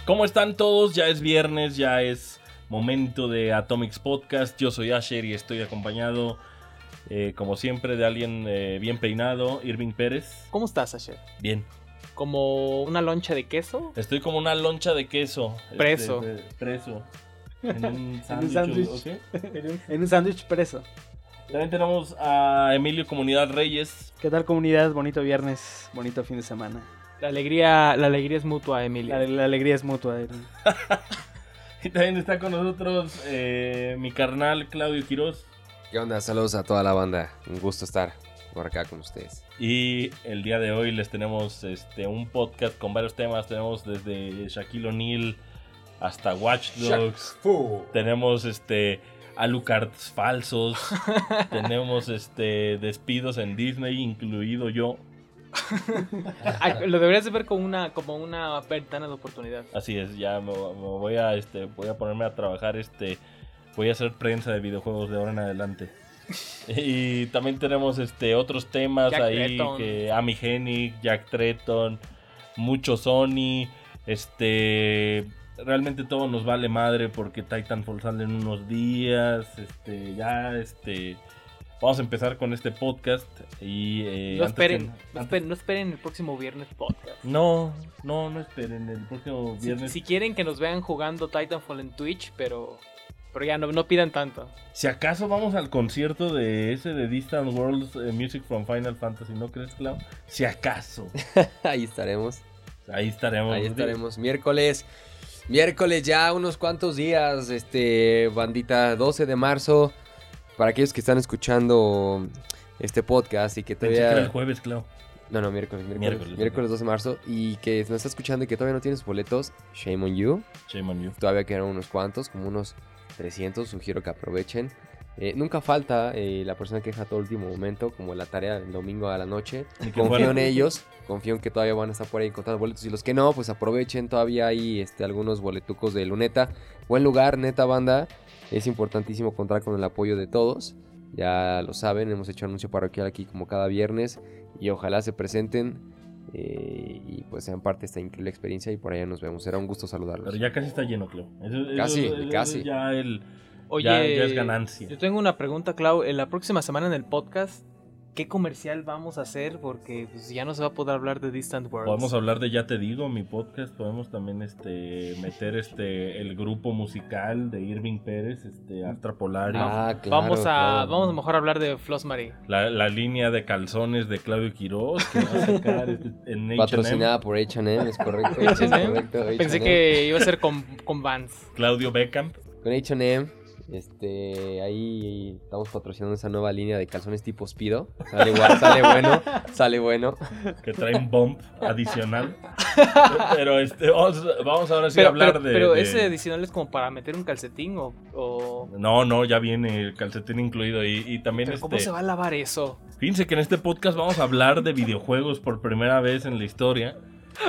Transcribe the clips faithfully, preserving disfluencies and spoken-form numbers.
¿Cómo están todos? Ya es viernes, ya es momento de Atomics Podcast. Yo soy Asher y estoy acompañado, eh, como siempre, de alguien eh, bien peinado, Irving Pérez. ¿Cómo estás, Asher? Bien. ¿Como una loncha de queso? Estoy como una loncha de queso. Preso. Este, de- preso. En un En un sándwich. sándwich. ¿Ok? En un sándwich preso. También tenemos a Emilio Comunidad Reyes. ¿Qué tal, comunidad? Bonito viernes, bonito fin de semana. La alegría, la alegría es mutua, Emilio. La, la alegría es mutua. Irving. Y también está con nosotros eh, mi carnal Claudio Quiroz. ¿Qué onda? Saludos a toda la banda. Un gusto estar por acá con ustedes. Y el día de hoy les tenemos este un podcast con varios temas. Tenemos desde Shaquille O'Neal hasta Watch Dogs. Tenemos este Alucards falsos. Tenemos este despidos en Disney, incluido yo. Ay, lo deberías de ver como una, como una ventana de oportunidad. Así es, ya me, me voy a este voy a ponerme a trabajar, este voy a hacer prensa de videojuegos de ahora en adelante. Y también tenemos este otros temas Jack ahí, Tretton. que Amy Hennig, Jack Tretton, mucho Sony, este realmente todo nos vale madre porque Titanfall sale en unos días, este ya este vamos a empezar con este podcast y eh, No antes esperen, que- no antes- esperen, no esperen el próximo viernes podcast. no, no, no esperen el próximo Si, viernes. si quieren que nos vean jugando Titanfall en Twitch, pero, pero ya no, no pidan tanto. Si acaso vamos al concierto de ese de Distant Worlds eh, Music from Final Fantasy, ¿no crees, Clau? Si acaso. Ahí estaremos. Ahí estaremos. Ahí estaremos. Miércoles. Miércoles ya unos cuantos días. Este, bandita, doce de marzo. Para aquellos que están escuchando este podcast y que Pensé que era el todavía... jueves, Clau. No, no, miércoles. Miércoles, Miércoles, miércoles doce de marzo. Y que nos está escuchando y que todavía no tiene sus boletos. Shame on you. Shame on you. Todavía quedan unos cuantos, como unos trescientos. Sugiero que aprovechen. Eh, nunca falta eh, la persona que deja todo el último momento, como la tarea del domingo a la noche. Ni que Confío fuera- en ellos, confío en que todavía van a estar por ahí encontrando boletos. Y los que no, pues aprovechen, todavía hay este, algunos boletucos de Luneta. Buen lugar, neta banda. Es importantísimo contar con el apoyo de todos. Ya lo saben, hemos hecho anuncio parroquial aquí como cada viernes. Y ojalá se presenten eh, y pues sean parte de esta increíble experiencia. Y por allá nos vemos, será un gusto saludarlos. Pero ya casi está lleno, Clau. Eso- eso- Casi, eso- eso casi. Ya, el, Oye, ya, ya es ganancia. yo tengo una pregunta, Clau. En la próxima semana en el podcast, ¿qué comercial vamos a hacer? Porque pues, ya no se va a poder hablar de Distant Worlds. Podemos hablar de Ya Te Digo, mi podcast. Podemos también este meter este el grupo musical de Irving Pérez, este Astra Polaris. Ah, claro, Vamos a, claro. vamos a mejor hablar de Flossmary. La, la línea de calzones de Claudio Quiroz que va a sacar este, en H and M. Patrocinada por H and M, es correcto. H and M. es correcto, Pensé H and M. que iba a ser con, con Vans. Claudio Beckham. Con H and M, este, ahí estamos patrocinando esa nueva línea de calzones tipo Speedo. Sale igual, sale bueno, sale bueno. Que trae un bump adicional. Pero este vamos, vamos ahora sí a Pero, hablar pero, de, pero de- ese adicional es como para meter un calcetín o... o... No, no, ya viene el calcetín incluido. Y, y también Pero ¿cómo este se va a lavar eso? fíjense que en este podcast vamos a hablar de videojuegos por primera vez en la historia.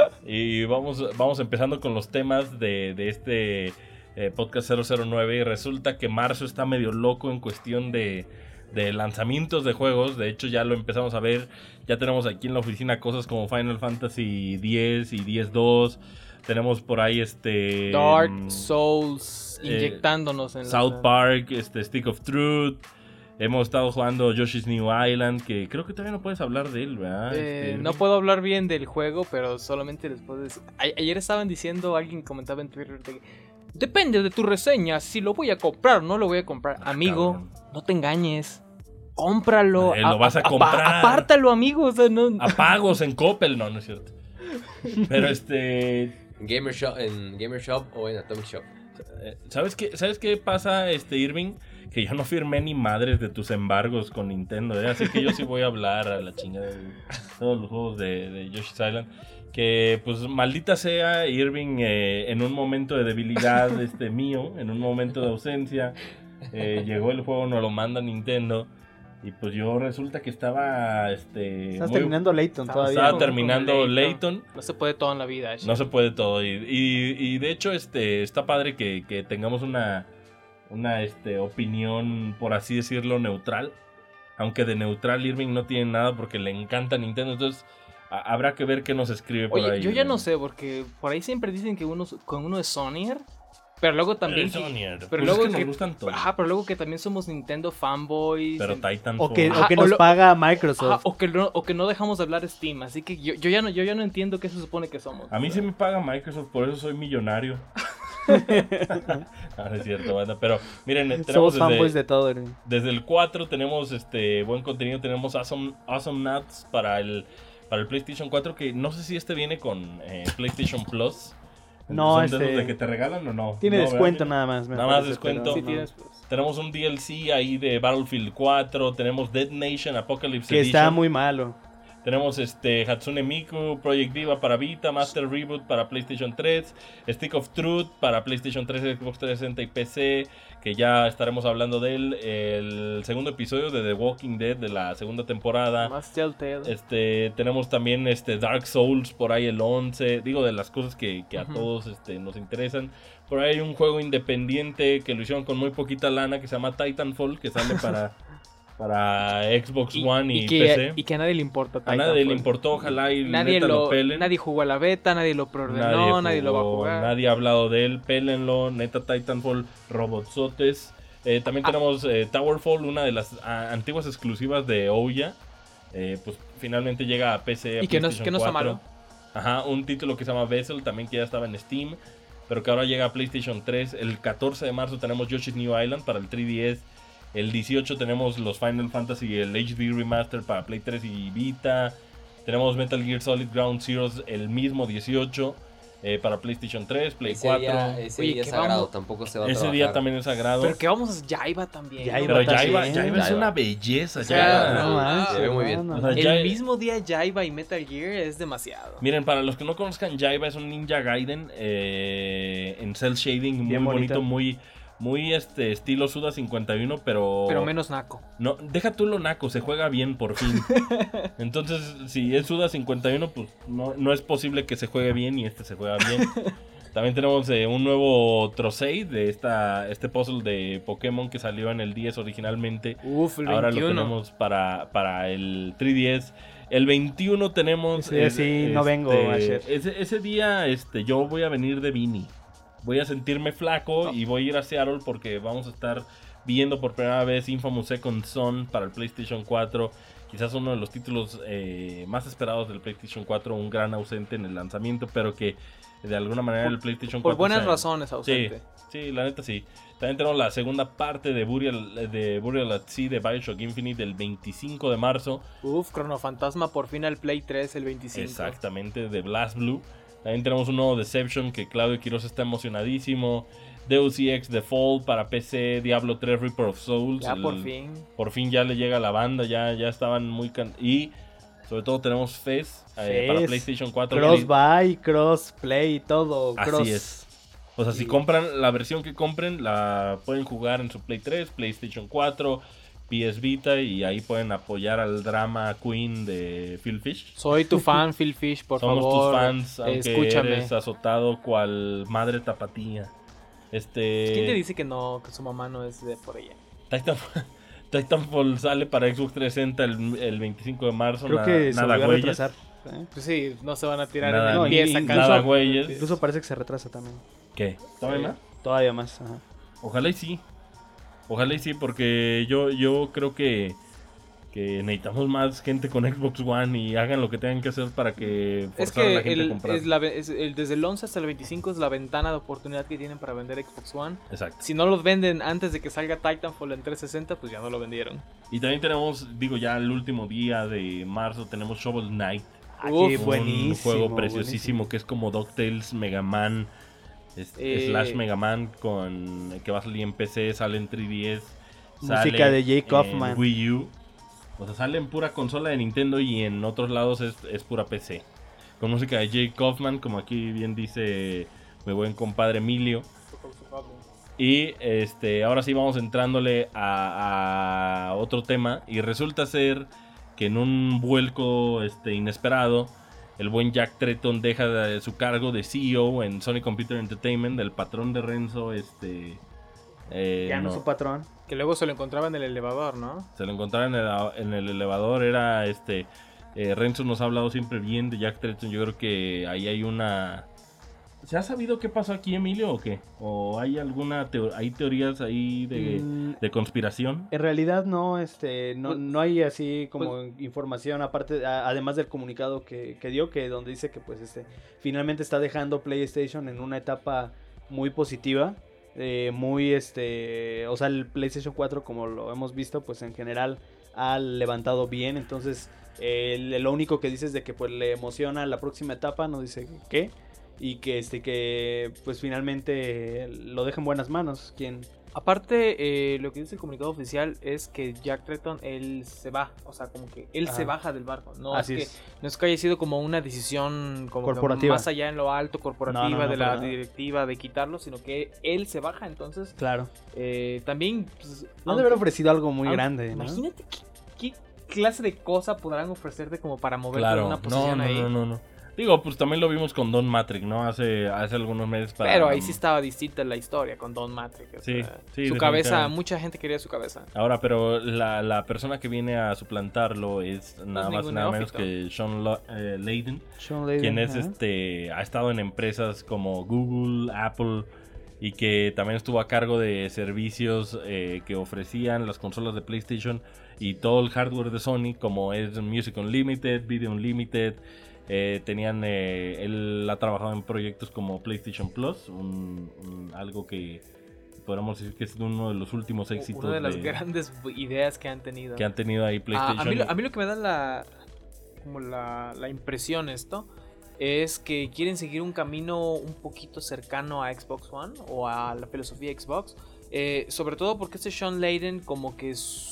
Y vamos, vamos empezando con los temas de, de este eh, podcast cero cero nueve. Y resulta que marzo está medio loco en cuestión de, de lanzamientos de juegos. De hecho ya lo empezamos a ver. Ya tenemos aquí en la oficina cosas como Final Fantasy X y diez dos. Tenemos por ahí este Dark mm, Souls eh, inyectándonos en South la... Park, este Stick of Truth. Hemos estado jugando Yoshi's New Island, que creo que todavía no puedes hablar de él, ¿verdad? Eh, Este, no puedo hablar bien del juego, pero solamente les puedo decir... A- ayer estaban diciendo, alguien comentaba en Twitter, de que, depende de tu reseña, si lo voy a comprar o no lo voy a comprar. Ah, Amigo, cabrón. no te engañes. Cómpralo. Eh, lo vas a comprar. Apártalo, amigo. O sea, no... A pagos en Coppel, no, no es cierto. Pero este... En Gamer Shop, en Gamer Shop o en Atomic Shop. eh, ¿Sabes qué, ¿Sabes qué pasa, este Irving? Que yo no firmé ni madres de tus embargos con Nintendo, ¿eh? Así que yo sí voy a hablar a la chingada de todos los juegos de, de Yoshi's Island. Que pues maldita sea Irving, eh, en un momento de debilidad este mío, en un momento de ausencia, eh, llegó el juego, nos lo manda Nintendo. Y pues yo resulta que estaba este Estás muy- terminando Layton Estaba- todavía. estaba con- terminando con Layton. No se puede todo en la vida. Ash. No se puede todo. Y, y, y de hecho, este, está padre que, que tengamos una, una este, opinión, por así decirlo, neutral. Aunque de neutral Irving no tiene nada porque le encanta Nintendo. Entonces, a- habrá que ver qué nos escribe por Oye, ahí. yo ya no sé, porque por ahí siempre dicen que uno, con uno es Sonyer, pero luego también... Pero, Sonyer, pero pues luego es que que- nos gustan todos. Ajá, pero luego que también somos Nintendo fanboys. Pero en- Titanfall. O que, Ajá, o que o nos lo- paga Ajá, Microsoft. o, que no, o que no dejamos de hablar Steam, así que yo, yo, ya, no, yo ya no entiendo qué se supone que somos. A mí sí me paga Microsoft, por eso soy millonario. No, no es cierto, banda. Pero miren, tenemos Somos fanboys desde, de todo, Irving. desde el cuatro tenemos este buen contenido. Tenemos Awesome, awesome Nuts para el, para el PlayStation cuatro. Que no sé si este viene con eh, PlayStation Plus. No, ¿Son este- de los de que te regalan o no? Tiene No, descuento ¿verdad? nada más. me Nada más parece, descuento. pero Sí, no. tienes, pues. Tenemos un D L C ahí de Battlefield cuatro. Tenemos Dead Nation Apocalypse Que Edition. está muy malo. Tenemos este Hatsune Miku, Project Diva para Vita, Master Reboot para PlayStation tres, Stick of Truth para PlayStation tres, Xbox trescientos sesenta y P C, que ya estaremos hablando de él. El segundo episodio de The Walking Dead de la segunda temporada. Más Telltale. Este, tenemos también este Dark Souls por ahí el once, digo de las cosas que, que a Ujú. todos este, nos interesan. Por ahí hay un juego independiente que lo hicieron con muy poquita lana que se llama Titanfall, que sale para, para Xbox One y, que, P C. y que a nadie le importa. A nadie le Titanfall. importó, ojalá y Nadie neta lo, lo, pelen. nadie jugó a la beta, nadie lo preordenó, nadie, lo va a jugó, jugar. Nadie ha hablado de él, pélenlo, neta Titanfall, robotsotes. Eh, también Ah. tenemos eh, Towerfall, una de las a, antiguas exclusivas de Ouya. Eh, pues finalmente llega a P C, a Y que no- PlayStation que no está cuatro. malo. Ajá, un título que se llama Vessel, también que ya estaba en Steam, pero que ahora llega a PlayStation tres. El catorce de marzo tenemos Yoshi's New Island para el tres D S. El dieciocho tenemos los Final Fantasy, el H D Remaster para Play tres y Vita. Tenemos Metal Gear Solid Ground Zeroes el mismo dieciocho eh, para PlayStation tres, Play Ese cuatro. día, ese Oye, día que es sagrado, vamos- tampoco se va a Ese trabajar. día también es sagrado. Pero que vamos a Jaiba también. Jaiba ¿no? Pero está Jaiba, bien. Jaiba es Jaiba. una belleza. O sea, Jaiba. no, No manches, se ve muy no, bien. no, O sea, no. El ya- mismo día Jaiba y Metal Gear es demasiado. Miren, para los que no conozcan, Jaiba es un Ninja Gaiden eh, en cel shading muy Bien bonito, bonito. muy, muy este estilo Suda cincuenta y uno, pero... Pero menos naco. No, deja tú lo naco, se juega bien por fin. Entonces, si es Suda cincuenta y uno, pues no, no es posible que se juegue bien y este se juega bien. También tenemos eh, un nuevo Trocei de esta, este puzzle de Pokémon que salió en el diez originalmente. Uf, el Ahora veintiuno. lo tenemos para, para el tres D S. El veintiuno tenemos... Ese día sí no vengo, Asher. ese, ese día este, yo voy a venir de Vini. Voy a sentirme flaco y voy a ir a Seattle porque vamos a estar viendo por primera vez Infamous Second Son para el PlayStation cuatro. Quizás uno de los títulos eh, más esperados del PlayStation cuatro, un gran ausente en el lanzamiento, pero que de alguna manera Por- el PlayStation Por cuatro... buenas se- razones, Sí, ausente. sí, la neta sí. También tenemos la segunda parte de Burial, de Burial at Sea de Bioshock Infinite el veinticinco de marzo. Uf, Chronofantasma por fin al Play tres el veinticinco. Exactamente, de Blast Blue. También tenemos un nuevo Deception que Claudio Quiroz está emocionadísimo. Deus Ex The Fall para P C, Diablo tres Reaper of Souls. Ya el- por fin. Por fin ya le llega a la banda, ya, ya estaban muy... can- y sobre todo tenemos Fez eh, para Fez, PlayStation cuatro. Cross buy, cross play, todo. Así cross. es. O sea, si Y- compran la versión que compren, la pueden jugar en su Play tres, PlayStation cuatro, P S Vita y ahí pueden apoyar al drama Queen de Phil Fish. Soy tu fan, Phil Fish, por Somos favor. tus fans, aunque escúchame. eres azotado cual madre tapatía. Este ¿Quién te dice que no, que su mamá no es de por allá? Titanfall, Titanfall sale para Xbox trescientos sesenta el, el veinticinco de marzo. Creo na- que se nada volvió a güeyes. retrasar. ¿eh? Pues sí, no se van a tirar Nada, en no, el pie y- sacando- nada, güeyes. Incluso parece que se retrasa también. ¿Qué? ¿Todavía Sí. más? Todavía más. Ajá. Ojalá y sí. Ojalá y sí, porque yo, yo creo que, que necesitamos más gente con Xbox One y hagan lo que tengan que hacer para que Es forzar a la que gente a el, comprar. es la ve- es el- desde el once hasta el veinticinco es la ventana de oportunidad que tienen para vender Xbox One. Exacto. Si no los venden antes de que salga Titanfall en trescientos sesenta, pues ya no lo vendieron. Y también tenemos, digo, ya el último día de marzo tenemos Shovel Knight. Ah, Uf, qué Un buenísimo. juego preciosísimo buenísimo. que es como DuckTales, Mega Man, es- Eh, slash Mega Man, con, que va a salir en P C, sale en tres D S. Música sale de Jake en Kaufman. Wii U. O sea, sale en pura consola de Nintendo y en otros lados es, es pura P C. Con música de Jake Kaufman, como aquí bien dice mi buen compadre Emilio. Y este, ahora sí vamos entrándole a, a otro tema. Y resulta ser que en un vuelco este, inesperado, el buen Jack Tretton deja de su cargo de C E O en Sony Computer Entertainment. El patrón de Renzo, este... eh, Ya no no, su patrón. Que luego se lo encontraba en el elevador, ¿no? se lo encontraba en el, en el elevador. Era este Eh, Renzo nos ha hablado siempre bien de Jack Tretton. Yo creo que ahí hay una... ¿Se ha sabido qué pasó aquí, Emilio, o qué? ¿O hay alguna teo- hay teorías ahí de, Mm, de conspiración? En realidad no, este, no, Pues- no hay así como información aparte, a- además del comunicado que, que dio, que donde dice que pues este, finalmente está dejando PlayStation en una etapa muy positiva, eh, muy este, o sea, el PlayStation cuatro, como lo hemos visto, pues en general ha levantado bien. Entonces eh, lo único que dice es de que pues le emociona la próxima etapa, no dice qué, y que este que pues finalmente lo deja en buenas manos. Quien Aparte, eh, lo que dice el comunicado oficial es que Jack Tretton, él se va, o sea, como que él se Ajá. baja del barco. No Así es que es. no es que haya sido como una decisión como que Corporativa. más allá en lo alto, corporativa, No, no, no, de la para nada. directiva, de quitarlo, sino que él se baja. Entonces, Claro. eh, también... Pues, Han de aunque- haber ofrecido algo muy aunque- grande, ¿no? Imagínate qué, qué clase de cosa podrán ofrecerte como para moverte de Claro, una no, posición no, ahí. no, no, no. Digo, pues también lo vimos con Don Matrix, ¿no? Hace, hace algunos meses para... Pero ahí sí estaba distinta la historia con Don Matrix. o Sí, sea, sí, su cabeza, definitivamente. mucha gente quería su cabeza. Ahora, pero la, la persona que viene a suplantarlo es nada más y ningún nada menos neófito. que Sean Lo- eh, Layden, Sean Layden, quien es ajá. este, ha estado en empresas como Google, Apple, y que también estuvo a cargo de servicios eh, que ofrecían las consolas de PlayStation y todo el hardware de Sony, como es Music Unlimited, Video Unlimited. Eh, tenían, eh, él ha trabajado en proyectos como PlayStation Plus, un, un- algo que podríamos decir que es uno de los últimos éxitos Una de las de- grandes ideas que han tenido. que han tenido ahí Ah, PlayStation. a, mí, lo- a mí lo que me da la, como la, la impresión esto es que quieren seguir un camino un poquito cercano a Xbox One o a la filosofía Xbox. Eh, sobre todo porque este Sean Layden, como que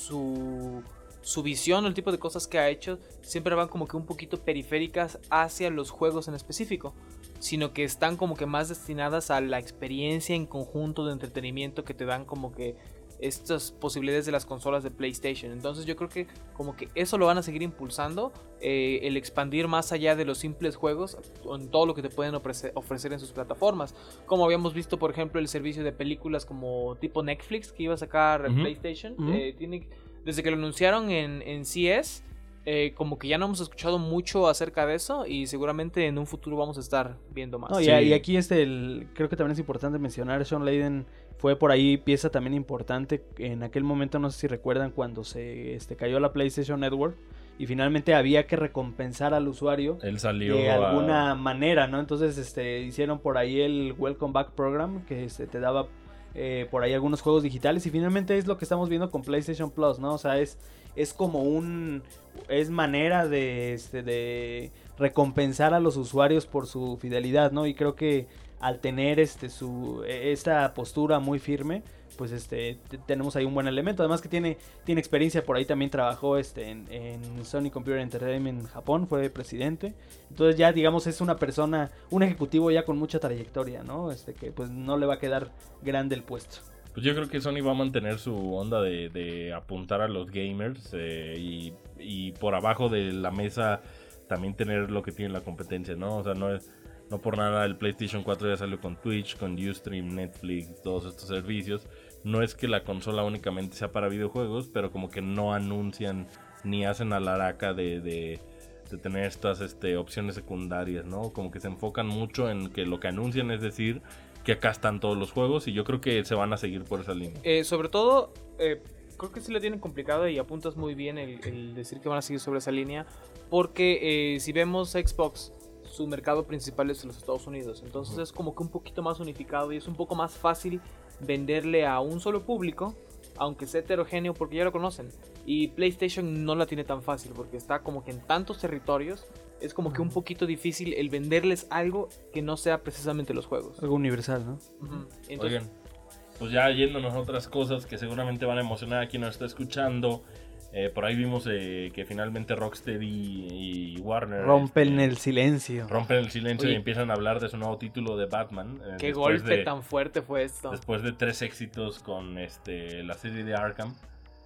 su, su visión o el tipo de cosas que ha hecho siempre van como que un poquito periféricas hacia los juegos en específico, sino que están como que más destinadas a la experiencia en conjunto de entretenimiento que te dan como que estas posibilidades de las consolas de PlayStation. Entonces yo creo que como que eso lo van a seguir impulsando, eh, el expandir más allá de los simples juegos en todo lo que te pueden ofrecer, ofrecer en sus plataformas, como habíamos visto por ejemplo el servicio de películas como tipo Netflix que iba a sacar Ujú. PlayStation. Ujú. eh, tiene, desde que lo anunciaron en, en C S, eh, como que ya no hemos escuchado mucho acerca de eso y seguramente en un futuro vamos a estar viendo más. No, y, Sí. y aquí este, el, creo que también es importante mencionar, Sean Layden fue por ahí pieza también importante en aquel momento, no sé si recuerdan, cuando se este, cayó la PlayStation Network y finalmente había que recompensar al usuario Él salió de a- alguna manera, ¿no? Entonces este, hicieron por ahí el Welcome Back Program, que este, te daba eh, por ahí algunos juegos digitales y finalmente es lo que estamos viendo con PlayStation Plus, ¿no? O sea, es, es como un... es manera de, este, de recompensar a los usuarios por su fidelidad, ¿no? Y creo que al tener este su esta postura muy firme, pues este t- tenemos ahí un buen elemento. Además que tiene tiene experiencia, por ahí también trabajó este en, en Sony Computer Entertainment en Japón, fue presidente. Entonces ya digamos es una persona, un ejecutivo ya con mucha trayectoria, ¿no? Este que pues no le va a quedar grande el puesto. Pues yo creo que Sony va a mantener su onda de, de apuntar a los gamers eh, y, y por abajo de la mesa también tener lo que tiene la competencia, ¿no? O sea, no es no por nada el PlayStation cuatro ya salió con Twitch, con Ustream, Netflix, todos estos servicios. No es que la consola únicamente sea para videojuegos, pero como que no anuncian ni hacen alaraca de, de, de tener estas este, opciones secundarias, ¿no? Como que se enfocan mucho en que lo que anuncian es decir que acá están todos los juegos y yo creo que se van a seguir por esa línea. Eh, sobre todo, eh, creo que sí lo tienen complicado y apuntas muy bien el, el decir que van a seguir sobre esa línea, porque eh, si vemos Xbox, su mercado principal es los Estados Unidos, entonces Ujú. es como que un poquito más unificado y es un poco más fácil venderle a un solo público, aunque sea heterogéneo, porque ya lo conocen. Y PlayStation no la tiene tan fácil porque está como que en tantos territorios, es como que un poquito difícil el venderles algo que no sea precisamente los juegos. Algo universal, ¿no? Ujú. Entonces, Oigan, pues ya yéndonos a otras cosas que seguramente van a emocionar a quien nos está escuchando. Eh, por ahí vimos eh, que finalmente Rocksteady y Warner Rompen este, el silencio. rompen el silencio Oye. y empiezan a hablar de su nuevo título de Batman. eh, qué después golpe de- tan fuerte fue esto. Después de tres éxitos con este, la serie de Arkham.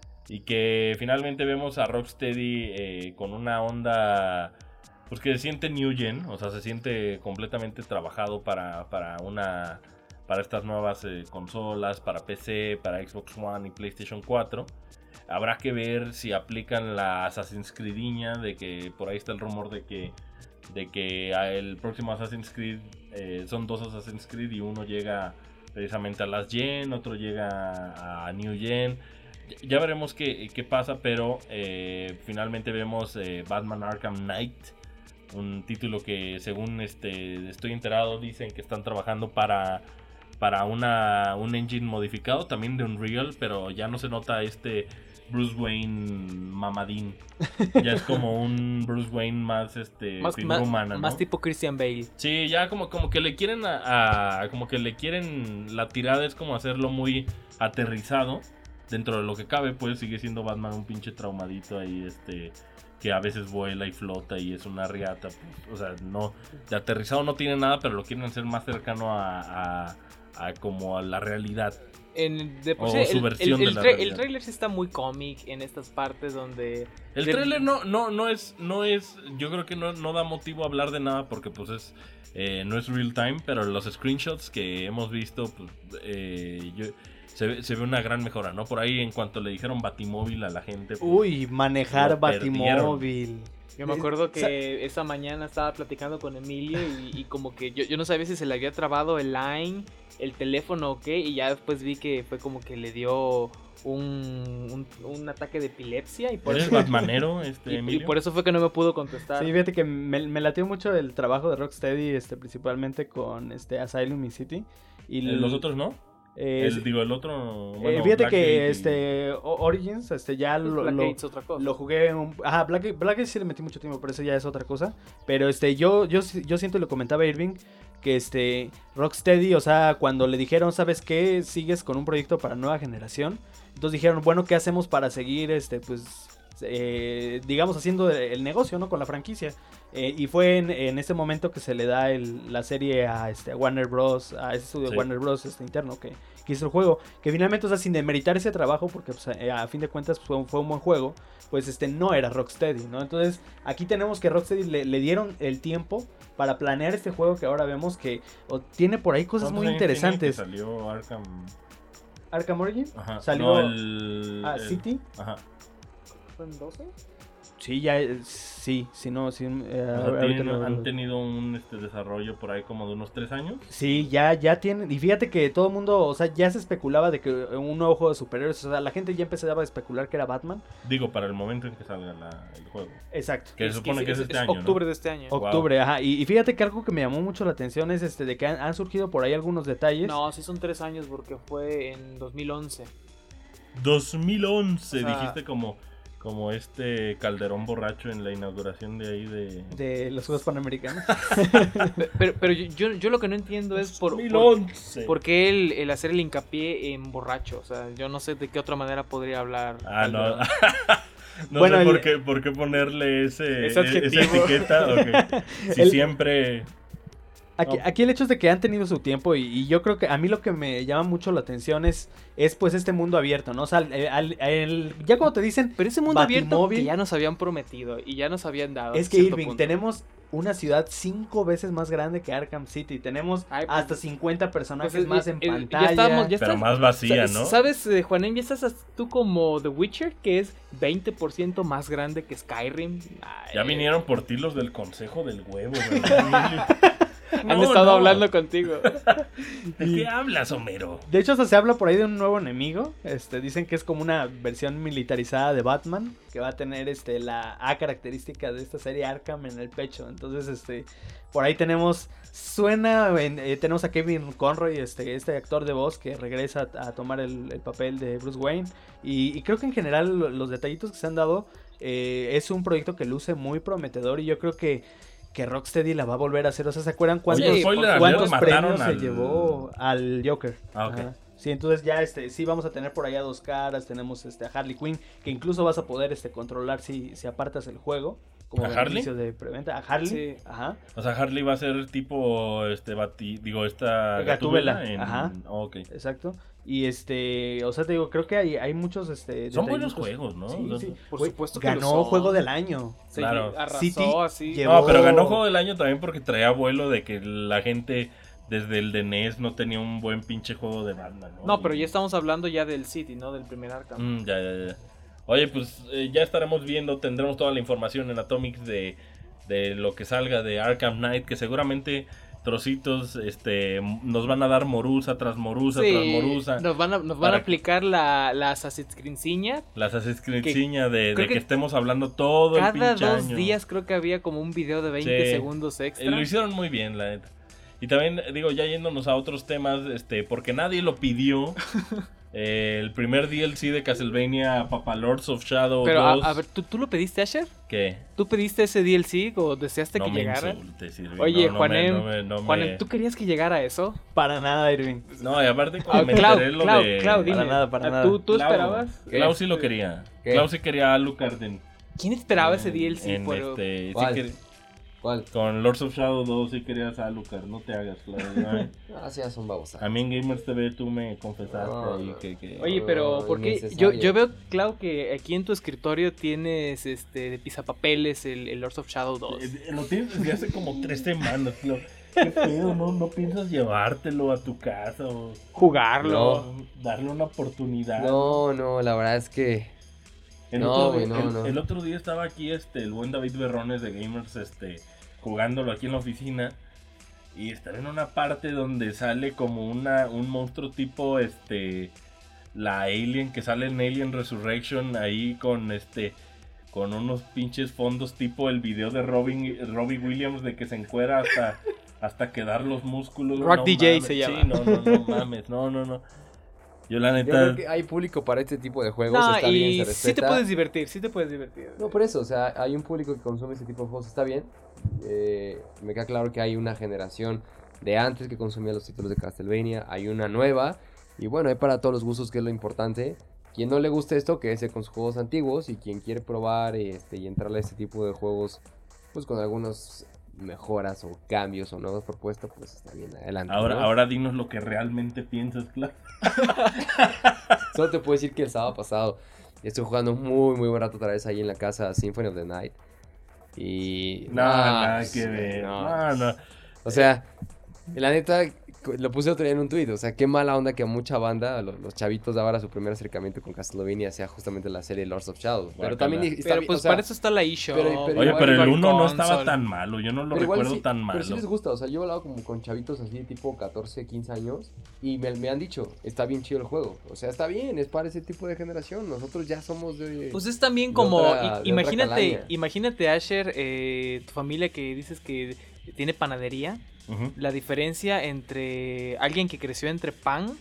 Y que finalmente vemos a Rocksteady eh, con una onda pues que se siente new gen. O sea, se siente completamente trabajado para, para una para estas nuevas eh, consolas, para P C, para Xbox One y PlayStation cuatro. Habrá que ver si aplican la Assassin's Creediña, de que por ahí está el rumor de que de que el próximo Assassin's Creed eh, son dos Assassin's Creed y uno llega precisamente a Last Gen, otro llega a New Gen. Ya veremos qué, qué pasa, pero eh, finalmente vemos eh, Batman Arkham Knight, un título que según este estoy enterado dicen que están trabajando para para una un engine modificado también de Unreal, pero ya no se nota este Bruce Wayne mamadín. Ya es como un Bruce Wayne más este Más, figura más, humana, ¿no? más tipo Christian Bale. Sí, ya como, como que le quieren a, a- como que le quieren, la tirada es como hacerlo muy aterrizado dentro de lo que cabe, pues sigue siendo Batman un pinche traumadito ahí, este, que a veces vuela y flota y es una riata, pues, o sea, no, de aterrizado no tiene nada, pero lo quieren hacer más cercano a, a, a como a la realidad. En, de por O sí, su el, versión el- de el la tra- realidad. el trailer sí está muy cómic en estas partes donde... El de- tráiler no, no, no es, no es, yo creo que no, no da motivo a hablar de nada porque pues es, eh, no es real time, pero los screenshots que hemos visto, pues, eh, yo- se, ve- se ve una gran mejora, ¿no? Por ahí en cuanto le dijeron Batimóvil a la gente, pues, Uy, manejar Lo Batimóvil. Yo me acuerdo que Sa- esa mañana estaba platicando con Emilio y, y como que yo, yo no sabía si se le había trabado el line, el teléfono o qué, y ya después vi que fue como que le dio un, un, un ataque de epilepsia y por, ¿eres eso, batmanero, este y, y Emilio? por eso fue que no me pudo contestar. Sí, fíjate que me, me latió mucho el trabajo de Rocksteady, este, principalmente con este Asylum y City. Y Eh, ¿Los otros no? eh, el, digo, el otro... eh, bueno, fíjate Blackgate que y- este O- Origins, este ya Pues lo, Black lo, Gates, otra cosa. lo jugué un, ajá, Black, Blackgate sí le metí mucho tiempo, pero eso ya es otra cosa. Pero este yo yo yo siento, y lo comentaba Irving, que este Rocksteady, o sea, cuando le dijeron, ¿sabes qué? Sigues con un proyecto para nueva generación. Entonces dijeron, bueno, ¿qué hacemos para seguir este pues eh, digamos haciendo el negocio, ¿no? Con la franquicia. Eh, y fue en, en ese momento que se le da el, la serie a este a Warner Bros, a ese estudio de Sí. Warner Bros este interno que, que hizo el juego, que finalmente, o sea, sin demeritar ese trabajo, porque pues, a, a fin de cuentas fue, un- fue un buen juego, pues este no era Rocksteady, ¿no? Entonces aquí tenemos que Rocksteady le, le dieron el tiempo para planear este juego que ahora vemos que o, tiene por ahí cosas ¿Cuántos muy años tiene interesantes. que salió Arkham? Arkham Origin Ajá. salió No, el, a el- City. Ajá. ¿Fue en doce? Sí, ya, eh, sí, sí, no, sí. eh, O sea, ahorita tienen- lo- han tenido un este, desarrollo por ahí como de unos tres años. Sí, ya, ya tienen. Y fíjate que todo el mundo, o sea, ya se especulaba de que un nuevo juego de superhéroes, o sea, la gente ya empezaba a especular que era Batman. Digo, para el momento en que salga la- el juego. Exacto. Que se supone que es este año, ¿no? octubre de este año. Wow. Octubre, ajá. Y, y fíjate que algo que me llamó mucho la atención es este de que han, han surgido por ahí algunos detalles. No, sí son tres años porque fue en dos mil once. dos mil once, O sea- dijiste como, como este Calderón borracho en la inauguración de ahí de... De los Juegos Panamericanos. Pe- Pero, pero yo, yo, yo lo que no entiendo es por, por, dos mil once. por qué el, el hacer el hincapié en borracho. O sea, yo no sé de qué otra manera podría hablar. Ah, no. Calderón. no Bueno, sé el- por, qué, por qué ponerle ese, Ese e- adjetivo. esa etiqueta. Ok. Si El- siempre... Aquí, No. aquí el hecho es de que han tenido su tiempo y, y yo creo que a mí lo que me llama mucho la atención es, es pues este mundo abierto, ¿no? O sea, el- al- el- ya cuando te dicen, Pero ese mundo abierto Batimóvil- que ya nos habían prometido y ya nos habían dado. es a que cierto Irving, punto. tenemos una ciudad cinco veces más grande que Arkham City, tenemos Ay, pues, hasta cincuenta personajes Pues, eh, más eh, en eh, pantalla. Ya estábamos, ya Pero estás- más vacía, sa- ¿no? ¿Sabes, eh, Juanem? Ya estás as- tú como The Witcher, que es veinte por ciento más grande que Skyrim. Ay, Ya vinieron por ti los del Consejo del Huevo, ¿verdad? Han No, estado no. hablando contigo. ¿De qué hablas, Homero? De hecho, hasta se habla por ahí de un nuevo enemigo. Este, dicen que es como una versión militarizada de Batman, que va a tener este la A característica de esta serie Arkham en el pecho. Entonces, este, por ahí tenemos suena en- eh, tenemos a Kevin Conroy, este este actor de voz que regresa a, a tomar el, el papel de Bruce Wayne y, y creo que en general lo- los detallitos que se han dado eh, es un proyecto que luce muy prometedor y yo creo que que Rocksteady la va a volver a hacer. O sea, ¿se acuerdan cuántos, Oye, spoiler alert, cuántos mataron premios al- se llevó al Joker? Ah, ok. Ajá. Sí, entonces ya este sí vamos a tener por allá dos caras, tenemos este a Harley Quinn, que incluso vas a poder este controlar si, si apartas el juego. Como ¿A Harley? beneficio de preventa. A Harley. Sí. Ajá. O sea, Harley va a ser tipo, este, bati, digo, esta Gatúbela, Gatúbela en... ajá. Oh, ok. Exacto. Y este, o sea, te digo, creo que hay, hay muchos este Son buenos detallitos. juegos, ¿no? Sí, O sea, sí. Por Güey, supuesto que lo ganó son. juego del año. Se Claro. arrasó City así. llevó- No, pero ganó Oh. juego del año también porque traía vuelo de que la gente desde el de N E S no tenía un buen pinche juego de banda, ¿no? No, pero Y- ya estamos hablando ya del City, ¿no? Del primer Arkham. Mm, ya, ya, ya. Oye, pues eh, ya estaremos viendo, tendremos toda la información en Atomics de, de lo que salga de Arkham Knight, que seguramente trocitos este nos van a dar morusa tras morusa Sí, tras morusa. Nos van a, nos van a Para- aplicar la, la Assassin's Creed ciña. Las asescrinciñas de, de creo que, que estemos hablando todo el Cada pinche dos año. días creo que había como un video de veinte Sí. segundos Eh, extra. Lo hicieron muy bien, la neta. Y también, digo, ya yéndonos a otros temas, este, porque nadie lo pidió. eh, el primer D L C de Castlevania Papa Lords of Shadow Pero a, dos. a ver, ¿tú, ¿tú lo pediste, Asher? ¿Qué? ¿Tú pediste ese D L C o deseaste No que me llegara? insultes, Irving. Oye, no, no Juanem, me- no me- no me- Juanem, ¿tú querías que llegara eso? Para nada, Irving. No, y aparte Ah, cuando me Clau, enteré lo Clau, de... Clau, dime. Para nada, para Ah, nada. ¿Tú, tú Clau, esperabas? Clau sí lo quería. ¿Qué? Clau sí quería a Alucard en... ¿Quién esperaba ese en- D L C? en Pero- este, sí ¿Cuál? quer- ¿Cuál? Con Lords of Shadow dos sí querías a Alucard, no te hagas, Clau. ¿no? Ah, sí, ya son babosas. A mí en Gamers T V tú me confesaste No, ahí no. que... que- Oye, pero No, ¿por qué? Yo, innecesario. yo veo, Clau, que aquí en tu escritorio tienes este de pisapapeles el, el Lords of Shadow dos. Eh, Lo tienes desde hace como tres semanas, Clau. ¿Qué pedo? ¿No, ¿No piensas llevártelo a tu casa o Jugarlo. darle una oportunidad? No, no, la verdad es que... El, No, otro, güey, día- no, el, no. el otro día estaba aquí este el buen David Berrones de Gamers este jugándolo aquí en la oficina y estaba en una parte donde sale como una un monstruo tipo este la Alien que sale en Alien Resurrection ahí con este con unos pinches fondos tipo el video de Robin Robbie Williams de que se encuera hasta hasta quedar los músculos. Rock No D J mames, se llama. Sí, no, no, no mames, no, no, no. Yo la Yo neta creo que hay público para este tipo de juegos, No, está y bien, se sí te respeta. puedes divertir, sí te puedes divertir. No, por eso, o sea, hay un público que consume este tipo de juegos, está bien. Eh, me queda claro que hay una generación de antes que consumía los títulos de Castlevania, hay una nueva, y bueno, hay para todos los gustos, que es lo importante. Quien no le guste esto, quédese con sus juegos antiguos, y quien quiere probar este, y entrarle a este tipo de juegos, pues con algunas mejoras o cambios o nuevas propuestas, pues está bien, adelante. ahora ¿no? ahora dinos lo que realmente piensas, claro. Solo te puedo decir que el sábado pasado estuve jugando muy, muy buen rato otra vez ahí en la casa Symphony of the Night. Y... No, ah, nada pues, que ver. no. No, no. O sea, la neta, lo puse otro día en un tuit. O sea, qué mala onda que a mucha banda, a los, los chavitos de ahora, su primer acercamiento con Castlevania sea justamente la serie Lords of Shadow. Pero Guácala. también está Pero bien, pues o sea, para eso está la eShop. pero- pero Oye, igual- pero el igual uno no console. estaba tan malo. Yo no lo pero igual recuerdo sí- tan malo. Pero sí les gusta, o sea, yo he hablado como con chavitos así tipo catorce, quince años y me, me han dicho, está bien chido el juego. O sea, está bien, es para ese tipo de generación. Nosotros ya somos de... Pues es también de como, otra- i- de otra imagínate, calaña. imagínate Asher, eh, tu familia que dices que tiene panadería, Ujú. la diferencia entre alguien que creció entre pan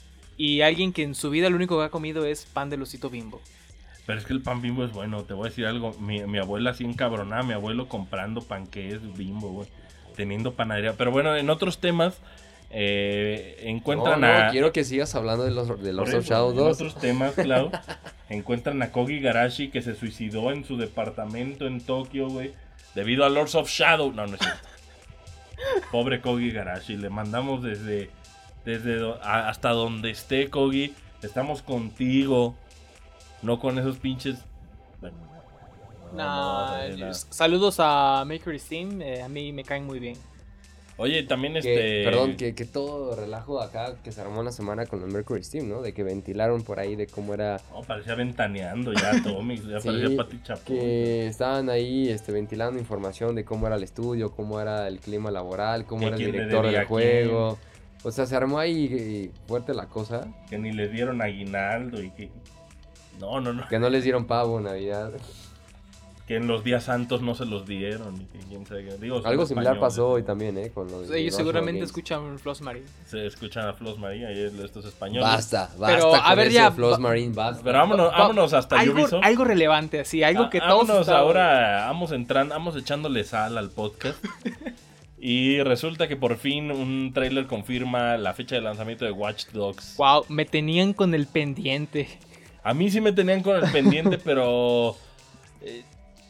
y alguien que en su vida lo único que ha comido es pan de Losito Bimbo. Pero es que el pan Bimbo es bueno. Te voy a decir algo. Mi, mi abuela así encabronada. Mi abuelo comprando panqués Bimbo, güey. Teniendo panadería. Pero bueno, en otros temas eh, encuentran no, no, a... quiero que sigas hablando de los de Por Lords eso, of Shadow en dos. otros temas, Clau, encuentran a Kogi Garashi que se suicidó en su departamento en Tokio, güey, debido a Lords of Shadow. No, no es cierto. Pobre Kogi Garashi, le mandamos desde, desde do- a- hasta donde esté, Kogi. Estamos contigo, no con esos pinches. Bueno, no, no vamos a Nah, decir nada. saludos a Maker Steam, eh, a mí me caen muy bien. Oye, también Que- este. Perdón, que, que todo relajo acá que se armó la semana con los Mercury Steam, ¿no? De que ventilaron por ahí de cómo era... No, parecía ventaneando ya, Tommy. Ya Sí, parecía Pati Chapoy. que estaban ahí este, ventilando información de cómo era el estudio, cómo era el clima laboral, cómo Que era el quién le director debía del a juego. O sea, se armó ahí eh, fuerte la cosa. Que ni les dieron aguinaldo y que. No, no, no. Que no les dieron pavo en Navidad. Que en los días santos no se los dieron. Y que quién sabe qué. Digo, son Algo similar españoles, pasó hoy ¿no? también, ¿eh? Con lo de Ellos Rush seguramente Games. escuchan Floss Marine. Se escuchan a Flos María y estos españoles. Basta, basta Pero, a con ver, eso, ya, Floss va- Marine, basta. Pero vámonos, Va- vámonos hasta algo, Ubisoft. algo relevante, así, algo que Ah, todos vámonos estaban- ahora, vamos entrando, vamos echándole sal al podcast. Y resulta que por fin un tráiler confirma la fecha de lanzamiento de Watch Dogs. Wow, me tenían con el pendiente. A mí sí me tenían con el pendiente, pero eh,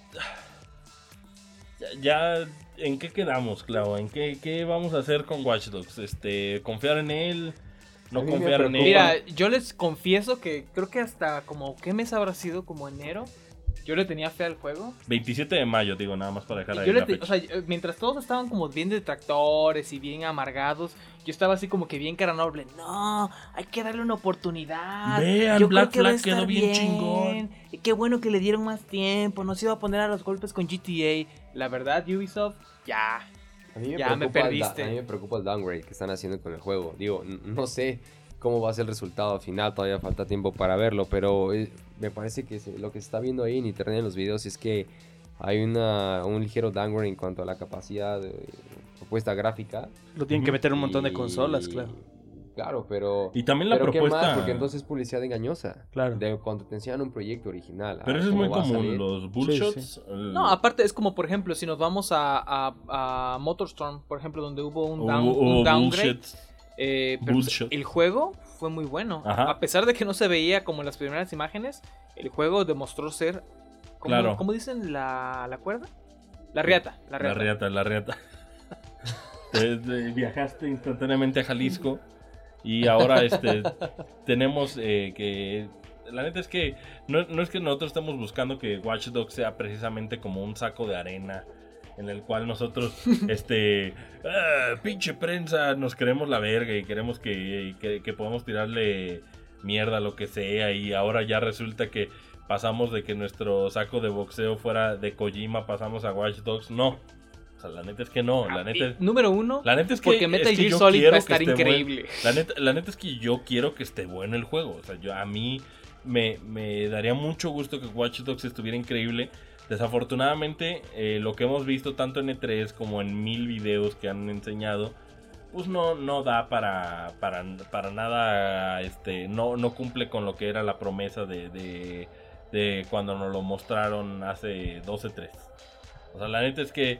ya, ya, ¿en qué quedamos, Clau? ¿En qué, qué vamos a hacer con Watch Dogs? Este, ¿confiar en él? ¿No A mí me confiar en él? preocupa. Mira, yo les confieso que creo que hasta como, ¿qué mes habrá sido? Como enero. Yo yo le tenía fe al juego. veintisiete de mayo, digo, nada más para dejar ahí Yo le la te- fecha. o sea, mientras todos estaban como bien detractores y bien amargados, yo estaba así como que bien cara noble. No, hay que darle una oportunidad. Vean, Yo Black creo que va a Flag quedó estar bien chingón. Y qué bueno que le dieron más tiempo. No se iba a poner a los golpes con G T A. La verdad, Ubisoft, ya. A mí me Ya me preocupa el da- perdiste. a mí me preocupa el downgrade que están haciendo con el juego. Digo, n- no sé cómo va a ser el resultado final, todavía falta tiempo para verlo, pero eh, me parece que se- lo que se está viendo ahí en internet en los videos es que hay una, un ligero downgrade en cuanto a la capacidad de propuesta gráfica. Lo tienen que meter en un montón de y- consolas, claro. Claro, pero... Y también la pero ¿qué propuesta... más? Porque entonces es publicidad engañosa. Claro. De cuando te enseñan un proyecto original. Pero a eso es cómo muy va a común, salir. los Sí, bullshots. sí. el- No, aparte es como, por ejemplo, si nos vamos a, a, a Motorstorm, por ejemplo, donde hubo un, down- hubo- un hubo downgrade. bullshits. eh, pero Bullshit. el juego fue muy bueno. Ajá. A pesar de que no se veía como en las primeras imágenes, el juego demostró ser... ¿Cómo, Claro. ¿cómo dicen la, la cuerda? La riata. La La riata. riata, la riata. Te- te- viajaste instantáneamente a Jalisco y ahora este tenemos eh, que... La neta es que no, no es que nosotros estemos buscando que Watch Dogs sea precisamente como un saco de arena en el cual nosotros, este, "Ah, pinche prensa, nos queremos la verga y queremos que, que, que podamos tirarle mierda a lo que sea, y ahora ya resulta que pasamos de que nuestro saco de boxeo fuera de Kojima, pasamos a Watch Dogs". No, o sea, la neta es que no, la neta es... Y número uno, La neta es que, porque Metal es que Gear yo Solid quiero va a que estar esté increíble. buen- la, neta, la neta es que yo quiero que esté bueno el juego. O sea, yo, a mí me, me daría mucho gusto que Watch Dogs estuviera increíble. Desafortunadamente, eh, lo que hemos visto tanto en E tres como en mil videos que han enseñado, pues no, no da para, para, para nada, este, no, no cumple con lo que era la promesa de, de, de cuando nos lo mostraron hace doce tres. O sea, la neta es que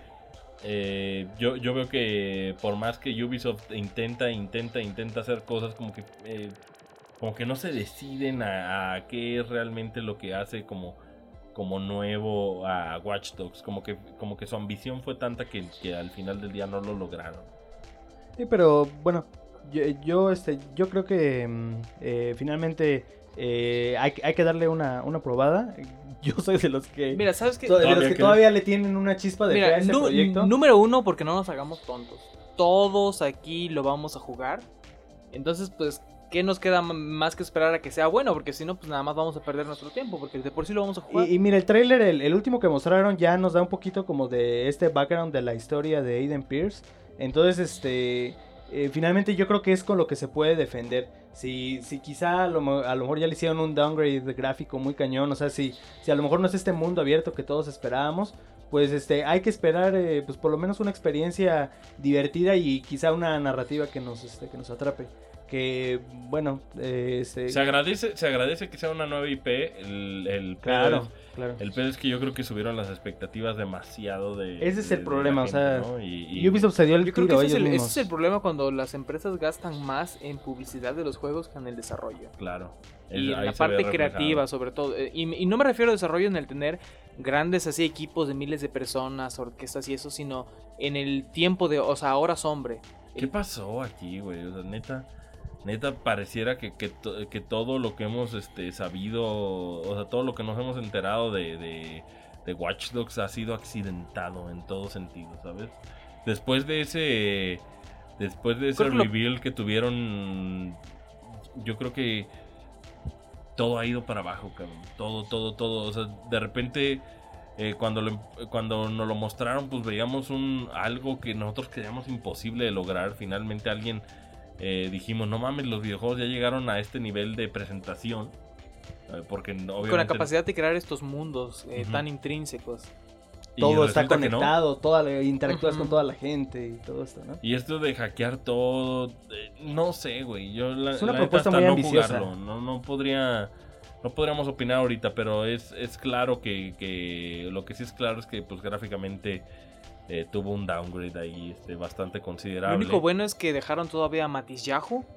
eh, yo, yo veo que por más que Ubisoft intenta, intenta, intenta hacer cosas, como que eh, como que no se deciden a, a qué es realmente lo que hace como, como nuevo a Watch Dogs. Como que, como que su ambición fue tanta que, que al final del día no lo lograron. Sí, pero bueno, yo, yo, este, yo creo que mm, eh, finalmente eh, hay, hay que darle una, una probada. Yo soy de los que, Mira, ¿sabes qué? to- de los Todavía que que- todavía le tienen una chispa de fe a Mira, ese nu- proyecto. número uno, porque no nos hagamos tontos. Todos aquí lo vamos a jugar. Entonces, pues, ¿qué nos queda m- más que esperar a que sea bueno? Porque si no, pues nada más vamos a perder nuestro tiempo. Porque de por sí lo vamos a jugar. Y, y mira, el tráiler, el, el último que mostraron ya nos da un poquito como de este background de la historia de Aiden Pierce. Entonces, este, eh, finalmente yo creo que es con lo que se puede defender. Si, si quizá a lo, mo- a lo mejor ya le hicieron un downgrade gráfico muy cañón, o sea, si, si a lo mejor no es este mundo abierto que todos esperábamos, pues este, hay que esperar eh, pues por lo menos una experiencia divertida y quizá una narrativa que nos, este, que nos atrape. Que, bueno, eh, este, Se agradece, se agradece que sea una nueva I P. El, el pedo claro, es- claro. El pedo es que yo creo que subieron las expectativas demasiado de... Ese es de- el de problema, la o sea, gente, ¿no? Y- y- Ubisoft se dio el Yo creo que tiro ese es, ellos el, ese mismos. es el problema cuando las empresas gastan más en publicidad de los juegos que en el desarrollo. Claro. Y Es- en ahí la se ve parte reflejado. creativa, sobre todo. Eh, Y, y no me refiero a desarrollo en el tener grandes así equipos de miles de personas, orquestas y eso, sino en el tiempo de, o sea, horas hombre. ¿Qué pasó aquí, güey? O sea, neta, neta pareciera que, que, to- que todo lo que hemos este, sabido, o sea, todo lo que nos hemos enterado de, de, de Watch Dogs ha sido accidentado en todo sentido, ¿sabes? Después de ese, después de ese Creo que lo- reveal que tuvieron, yo creo que todo ha ido para abajo, cabrón. Todo, todo, todo. O sea, de repente, eh, cuando, lo, cuando nos lo mostraron, pues veíamos un algo que nosotros creíamos imposible de lograr. Finalmente alguien eh, dijimos, no mames, los videojuegos ya llegaron a este nivel de presentación. Eh, porque no- obviamente... Con la capacidad de crear estos mundos eh, Ujú. tan intrínsecos. y Todo está resulta que no. conectado, toda la- interactúas Ujú. con toda la gente y todo esto, ¿no? Y esto de hackear todo, eh, no sé, güey. Yo la, Es una la neta, propuesta hasta muy no ambiciosa. jugarlo, no, no podría, no podríamos opinar ahorita, pero es, es claro que, que lo que sí es claro es que pues gráficamente eh, tuvo un downgrade ahí este, bastante Lo considerable. único bueno es que dejaron todavía a Matisyahu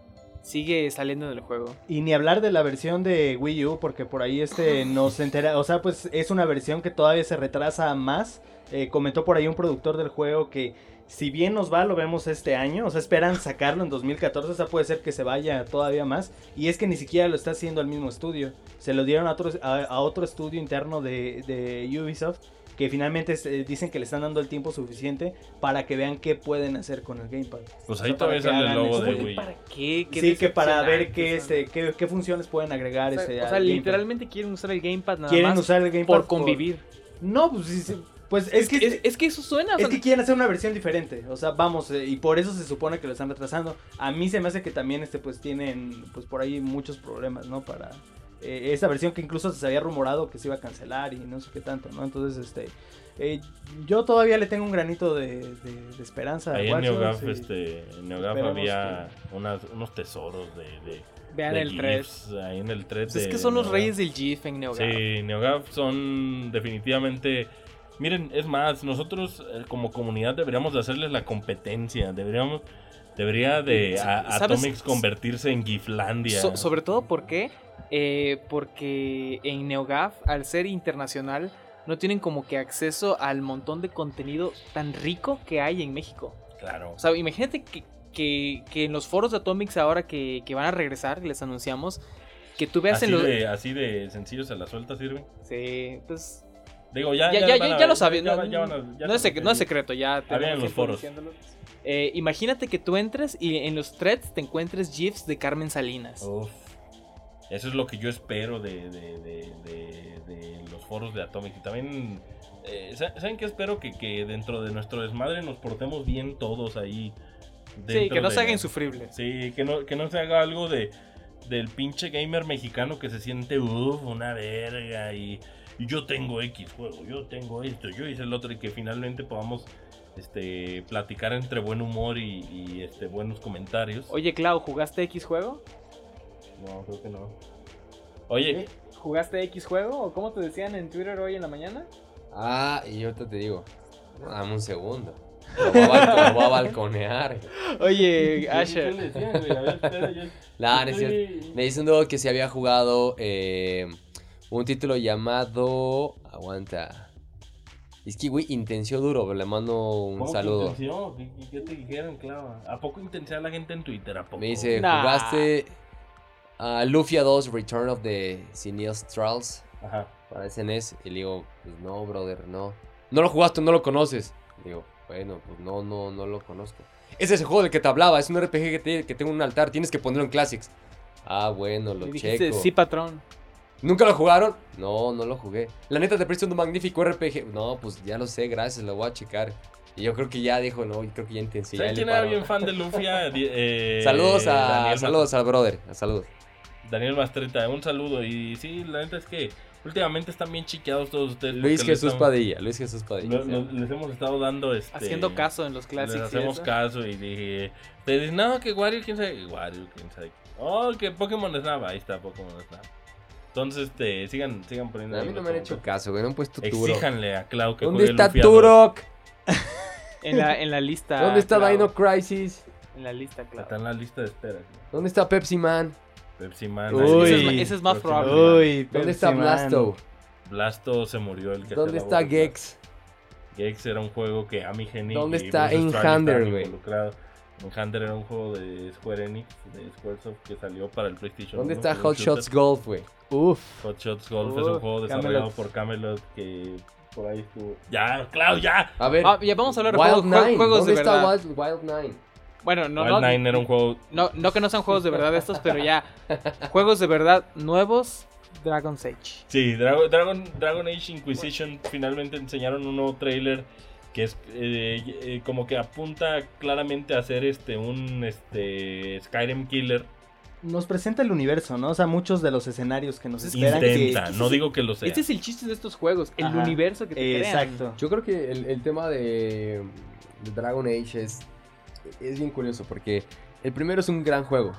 sigue saliendo del juego. Y ni hablar de la versión de Wii U, porque por ahí este nos entera, o sea, pues es una versión que todavía se retrasa más. Eh, comentó por ahí un productor del juego que si bien nos va, lo vemos este año, o sea, esperan sacarlo en dos mil catorce, o sea, puede ser que se vaya todavía más. Y es que ni siquiera lo está haciendo el mismo estudio, se lo dieron a otro, a, a otro estudio interno de, de Ubisoft, que finalmente eh, dicen que le están dando el tiempo suficiente para que vean qué pueden hacer con el Gamepad. Pues ahí O sea, todavía para que sale el hagan logo de este- Wii. ¿Para qué? ¿Qué Sí, que para ver decepcionante qué, son. este, qué, qué funciones pueden agregar. O sea, este, o sea, al Gamepad. literalmente quieren usar el Gamepad nada Quieren más usar el Gamepad por convivir. No, pues sí, sí, pues es, Es, que... que, es, es que eso suena. o Es sea, que quieren hacer una versión diferente, o sea, vamos, eh, y por eso se supone que lo están retrasando. A mí se me hace que también, este, pues, tienen, pues, por ahí muchos problemas, ¿no? Para eh, esa versión que incluso se había rumorado que se iba a cancelar y no sé qué tanto, ¿no? Entonces, este, eh, yo todavía le tengo un granito de, de, de esperanza. a Ahí en Watch Dogs NeoGAF, y- este, en NeoGAF esperemos había unas, unos tesoros de, de, vean de el tres. GIFs ahí en el tres. Pues es de- que son de los NeoGAF. reyes del GIF en NeoGAF. Sí, NeoGAF son definitivamente... Miren, es más, nosotros eh, como comunidad deberíamos de hacerles la competencia, deberíamos... Debería de a- ¿Sabes? Atomics convertirse en GIFlandia. So- sobre todo porque, eh, porque en NeoGAF, al ser internacional, no tienen como que acceso al montón de contenido tan rico que hay en México. Claro. O sea, imagínate que, que, que en los foros de Atomics ahora que, que van a regresar, que les anunciamos, que tú veas Así en los... de, así de sencillo se la suelta, ¿sirve? Sí, pues... Digo, ya, Ya, ya, ya, van ya, a- ya lo sabes, ya no, van- ya van a- ya no, es, se- sec- no es secreto, ya Había en tenemos los tiempo foros. diciéndolo. Eh, imagínate que tú entres y en los threads te encuentres GIFs de Carmen Salinas. Uf. Eso es lo que yo espero de, de, de, de- de los foros de Atomic. Y también, eh, sa- ¿saben qué? Espero que, que dentro de nuestro desmadre nos portemos bien todos ahí. Sí, dentro que no de- se haga insufrible. Sí, que no, que no se haga algo de del pinche gamer mexicano que se siente, uff, una verga. Y, y yo tengo X juego, yo tengo esto, yo hice el otro. Y que finalmente podamos este platicar entre buen humor y, y, este buenos comentarios. Oye, Clau, ¿jugaste X juego? No, creo que no. Oye, ¿Jugaste X juego? ¿O cómo te decían en Twitter hoy en la mañana? Ah, y ahorita te digo. Dame un segundo. Lo voy a, balco- lo voy a balconear. Oye, ¿qué Asher. le decían, güey? A ver, espera, yo- Nah, no es yo cierto. estoy- Me dice un dude que se había jugado eh, un título llamado. Aguanta. Es que, güey, intenció duro, pero le mando un ¿Cómo que saludo. intenció? ¿Qué, qué- qué te dijeron, claro? ¿A poco intenté a la gente en Twitter? ¿A poco? Me dice, Nah. ¿jugaste a Lufia dos Return of the Sinistrals Ajá. para S N E S? Y le digo, pues no, brother, no. No lo jugaste, no lo conoces. Le digo, bueno, pues no, no, no lo conozco. Es ese juego del que te hablaba, es un R P G que, te- que tengo un altar, tienes que ponerlo en Classics. Ah, bueno, lo Me dijiste, checo. sí, patrón. ¿Nunca lo jugaron? No, no lo jugué. La neta te presta un magnífico R P G. No, pues ya lo sé, gracias, lo voy a checar. Y yo creo que ya dijo, no, yo creo que ya intenté. ¿Sabes quién era bien fan de Lufia? Di- eh, Saludos a Daniel saludos al brother, a saludos. Mas- Daniel Mastreta, un saludo. Y sí, la neta es que últimamente están bien chiqueados todos ustedes. Luis porque les Jesús estamos- Padilla, Luis Jesús Padilla. lo- lo- les hemos estado dando este. Haciendo caso en los Les clásicos. y hacemos eso. caso y dije. Te dicen, no, que Wario, quién sabe. Wario, quién sabe. Oh, que Pokémon Snap. Ahí está, Pokémon Snap. Entonces, este, sigan, sigan poniendo. A ahí mí no los me han hecho comentarios. caso, güey, no han puesto Turok. Exíjanle a Clau que ¿Dónde juegue está Lufia dos. Turok? En la, en la lista. ¿Dónde está Clau. Dino Crisis? En la lista, claro. Está en la lista de espera. ¿Dónde está Pepsi Man? Pepsi Man. Uy. ahí Ese es, está. ma- ese es más Próximo. probable. Uy, ¿Dónde Pepsi está Man. Blasto? Blasto se murió el que ¿Dónde hacía la está voz de Gex? Gex era un juego que Ami Hennig ¿Dónde y está Bruce Straley Enhander, estaban güey? involucrados. Enhander era un juego de Square Enix, de Squaresoft, que salió para el PlayStation ¿Dónde uno, está fue un Hot shooter. Shots Golf, güey? Uf. Hot Shots Golf es un Uf, juego desarrollado Camelot. por Camelot que por ahí estuvo. ¡Ya, Clau, ya! A ver, Ah, ya vamos a hablar de Wild juegos, jue- Nine. juegos ¿Dónde de está verdad. Wild, Wild Nine? Bueno, no, Wild no, Nine era un juego... no, no que no sean juegos de verdad estos, pero ya juegos de verdad nuevos, Dragon's Age. Sí, Dragon, Dragon, Dragon Age Inquisition finalmente enseñaron un nuevo trailer que es eh, eh, como que apunta claramente a ser este un este Skyrim killer. Nos presenta el universo, ¿no? O sea, muchos de los escenarios que nos esperan. Intenta, que... no digo que lo sea. Este es el chiste de estos juegos, el Ajá. universo que te crean. Exacto. Yo creo que el, el tema de, de Dragon Age es, es bien curioso porque el primero es un gran juego.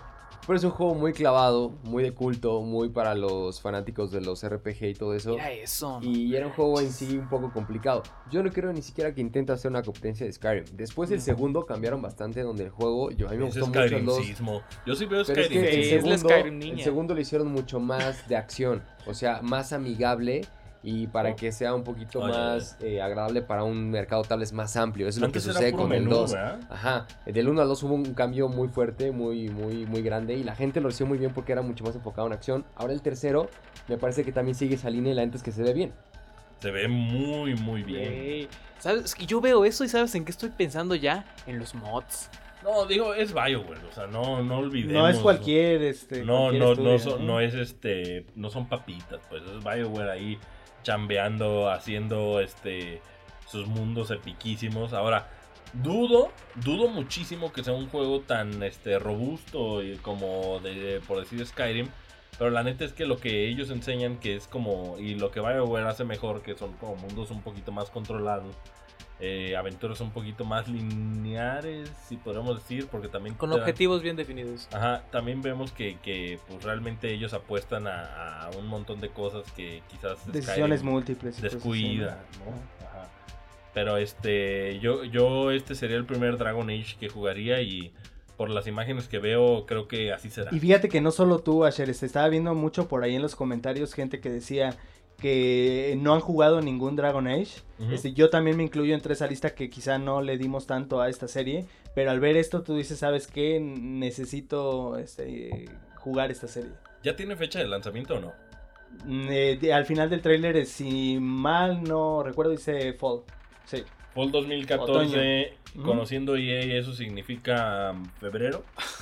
Pero es un juego muy clavado, muy de culto, muy para los fanáticos de los R P G y todo eso. Mira eso. ¿no? Y era un juego en sí un poco complicado. Yo no creo ni siquiera que intenta hacer una competencia de Skyrim. Después del segundo cambiaron bastante donde el juego, yo a mí me Ese gustó mucho el dos. Skyrimsismo. Yo sí veo Pero es Skyrim. que el Sí, es la segundo, Skyrim niña. el segundo lo hicieron mucho más de acción, o sea, más amigable y para que sea un poquito Oye. más eh, agradable para un mercado tal vez más amplio. Eso es lo que Antes era sucede puro con el menú, dos. ¿verdad? Ajá, del uno al dos hubo un cambio muy fuerte, muy muy muy grande y la gente lo recibió muy bien porque era mucho más enfocado en acción. Ahora el tercero me parece que también sigue esa línea y la gente es que se ve bien. Se ve muy, muy bien. Ey, ¿Sabes? Es que yo veo eso y ¿sabes en qué estoy pensando ya? En los mods. No, digo, es BioWare, o sea, no, no olvidemos. No es cualquier, este. No, cualquier no, estudio, no, son- no es este, no son papitas, pues es BioWare ahí chambeando, haciendo este sus mundos epiquísimos. Ahora, dudo, dudo muchísimo que sea un juego tan este robusto y como de, por decir Skyrim, pero la neta es que lo que ellos enseñan que es como, y lo que BioWare hace mejor, que son como mundos un poquito más controlados. Eh, aventuras un poquito más lineares, si podemos decir, porque también Con te dan- objetivos bien definidos. Ajá, también vemos que, que pues realmente ellos apuestan a, a un montón de cosas que quizás Decisiones Skyrim múltiples. y cosas así, descuida, ¿no? Ajá. Pero este, yo, yo este sería el primer Dragon Age que jugaría y por las imágenes que veo creo que así será. Y fíjate que no solo tú, Asher, se estaba viendo mucho por ahí en los comentarios gente que decía que no han jugado ningún Dragon Age. Ujú. Este, yo también me incluyo entre esa lista que quizá no le dimos tanto a esta serie, pero al ver esto tú dices, ¿sabes qué? Necesito este, jugar esta serie. ¿Ya tiene fecha de lanzamiento o no? Mm, eh, de- al final del tráiler, eh, si mal no recuerdo, dice Fall. Sí. Fall dos mil catorce, Otoño. conociendo E A, eso significa um, febrero.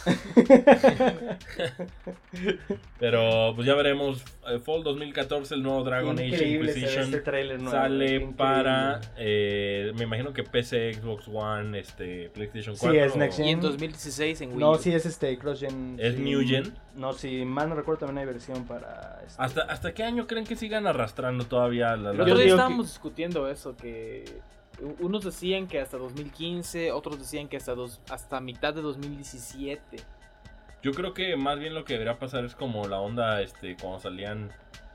Pero pues ya veremos. eh, Fall dos mil catorce, el nuevo Dragon Age Increíble se ve Inquisition. este tráiler nuevo, Sale increíble. para, eh, me imagino que P C, Xbox One, este, PlayStation Sí, cuatro. es Next Y en Mm. dos mil dieciséis en Wii No, U. sí es este Cross Gen. ¿Es sí. New Gen? No, si mal no recuerdo también hay versión para este, ¿Hasta, ¿Hasta qué año creen que sigan arrastrando todavía la... El la- otro día digo estábamos discutiendo eso, que unos decían que hasta dos mil quince, otros decían que hasta, dos, hasta mitad de dos mil diecisiete. Yo creo que más bien lo que debería pasar es como la onda, este, cuando salían,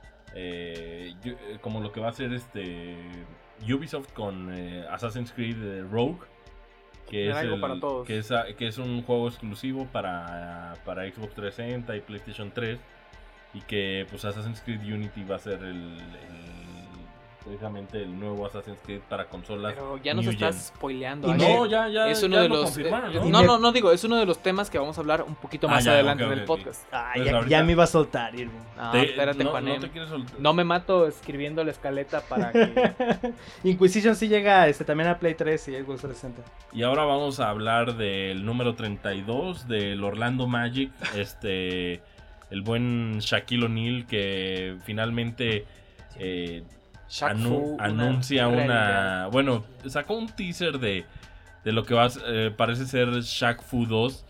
eh, yo- eh, como lo que va a hacer este Ubisoft con eh, Assassin's Creed eh, Rogue, que es, Algo el- para todos. que es a- que es un juego exclusivo para, para Xbox trescientos sesenta y PlayStation tres, y que pues Assassin's Creed Unity va a ser el, el- precisamente el nuevo Assassin's Creed para consolas. Pero ya nos New estás gen. spoileando. Y Axel. No, ya, ya, es uno ya de lo los confirmaron, eh, ¿no? no, no, no digo, es uno de los temas que vamos a hablar un poquito Ah, más ya, adelante ok, en el ok, ok. podcast. Ah, Pues ya, ahorita- ya me iba a soltar, Irving. No, Te- espérate, no, Juanem. no te quieres soltar. No me mato escribiendo la escaleta para que... Inquisition sí llega este, también a Play tres y Xbox trescientos sesenta. Y ahora vamos a hablar del número treinta y dos del Orlando Magic, este, el buen Shaquille O'Neal que finalmente eh, Shaq anu- Fu, una anuncia una, realidad. bueno, sacó un teaser de, de lo que va a, eh, parece ser Shaq Fu dos.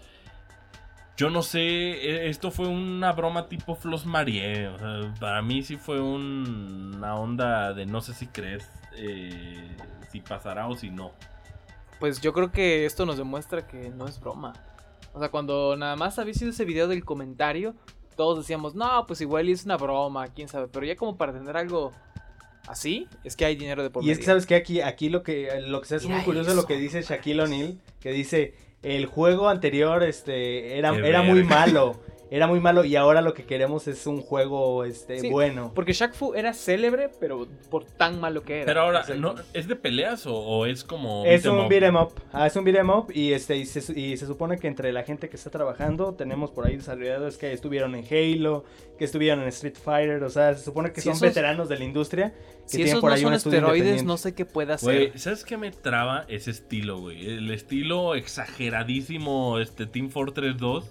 Yo no sé, eh, esto fue una broma tipo Flos Marie, o sea, para mí sí fue un- una onda de no sé si crees eh, si pasará o si no. Pues yo creo que esto nos demuestra que no es broma. O sea, cuando nada más había sido ese video del comentario, todos decíamos, no, pues igual es una broma, quién sabe. Pero ya como para tener algo así, es que hay dinero de por Y es que medio. sabes que aquí, aquí lo que lo que se hace Mira muy curioso es eso. lo que dice Shaquille O'Neal, que dice el juego anterior este era, Qué era muy verga. malo, era muy malo y ahora lo que queremos es un juego este Sí, bueno. Porque Shaq Fu era célebre, pero por tan malo que era. Pero ahora, Exacto. ¿no, ¿es de peleas o, o es como... Es beat 'em un up? beat 'em up, ah, es un beat 'em up y este y se, su- y se supone que entre la gente que está trabajando tenemos por ahí desarrolladores que estuvieron en Halo, que estuvieron en Street Fighter, o sea, se supone que Si son esos- veteranos de la industria que Si tienen esos por no ahí son un estudio esteroides, independiente. no sé qué puede hacer. Güey, ¿sabes qué me traba ese estilo, güey? El estilo exageradísimo, este Team Fortress dos,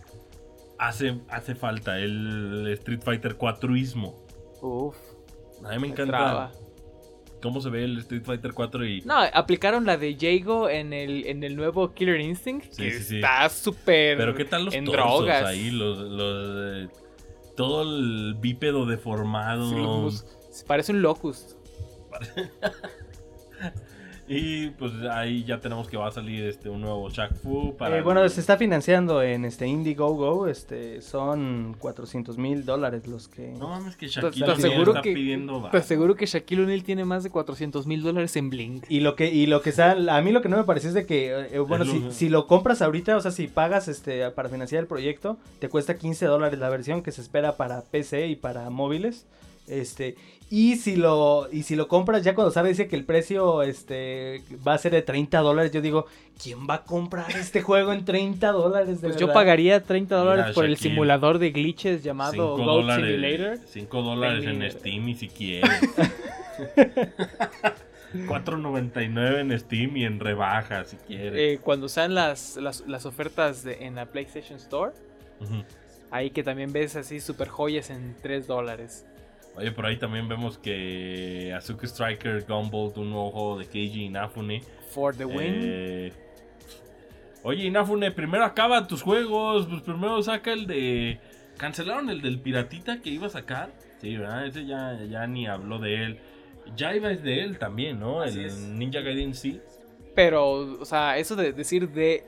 hace, hace falta, el Street Fighter cuatro-ismo. Uf, A mí me me encanta traba. cómo se ve el Street Fighter cuatro y... No, aplicaron la de Jago en el, en el nuevo Killer Instinct, Sí, que sí, sí. está súper Pero ¿qué tal los en torsos drogas. ahí? Los, los, eh, todo el bípedo deformado. Sí, los mus- parece un Locust. Y pues ahí ya tenemos que va a salir este un nuevo Shaq Fu para... Eh, bueno, se está financiando en este Indiegogo, este, son cuatrocientos mil dólares los que... No mames que Te Shaquille Te O'Neal aseguro está que- pidiendo... Te varo. aseguro que Shaquille O'Neal tiene más de cuatrocientos mil dólares en Blink. Y lo que y lo que está, a mí lo que no me parece es de que, eh, bueno, Es si, lo- si lo compras ahorita, o sea, si pagas este para financiar el proyecto, te cuesta quince dólares la versión que se espera para P C y para móviles. Este, y si lo y si lo compras ya cuando sabe dice que el precio este va a ser de treinta dólares, yo digo, ¿quién va a comprar este juego en treinta dólares de Pues yo verdad? pagaría treinta dólares Mira, por el Shaquille. simulador de glitches llamado cinco Goat dólares, Simulator. cinco dólares en Penny- Steam y si quieres. cuatro noventa y nueve en Steam y en rebaja si quieres. Eh, cuando sean las, las, las ofertas de, en la PlayStation Store, Ujú. ahí que también ves así super joyas en tres dólares. Oye, por ahí también vemos que Azuki Striker Gumball, un nuevo juego de Keiji Inafune. For the win. Eh, Oye, Inafune, primero acaba tus juegos. Pues primero saca el de. ¿Cancelaron el del piratita que iba a sacar? Sí, ¿verdad? Ese ya, ya ni habló de él. Jaiba es de él también, ¿no? Así el es. Ninja Gaiden sí. Pero, o sea, eso de decir de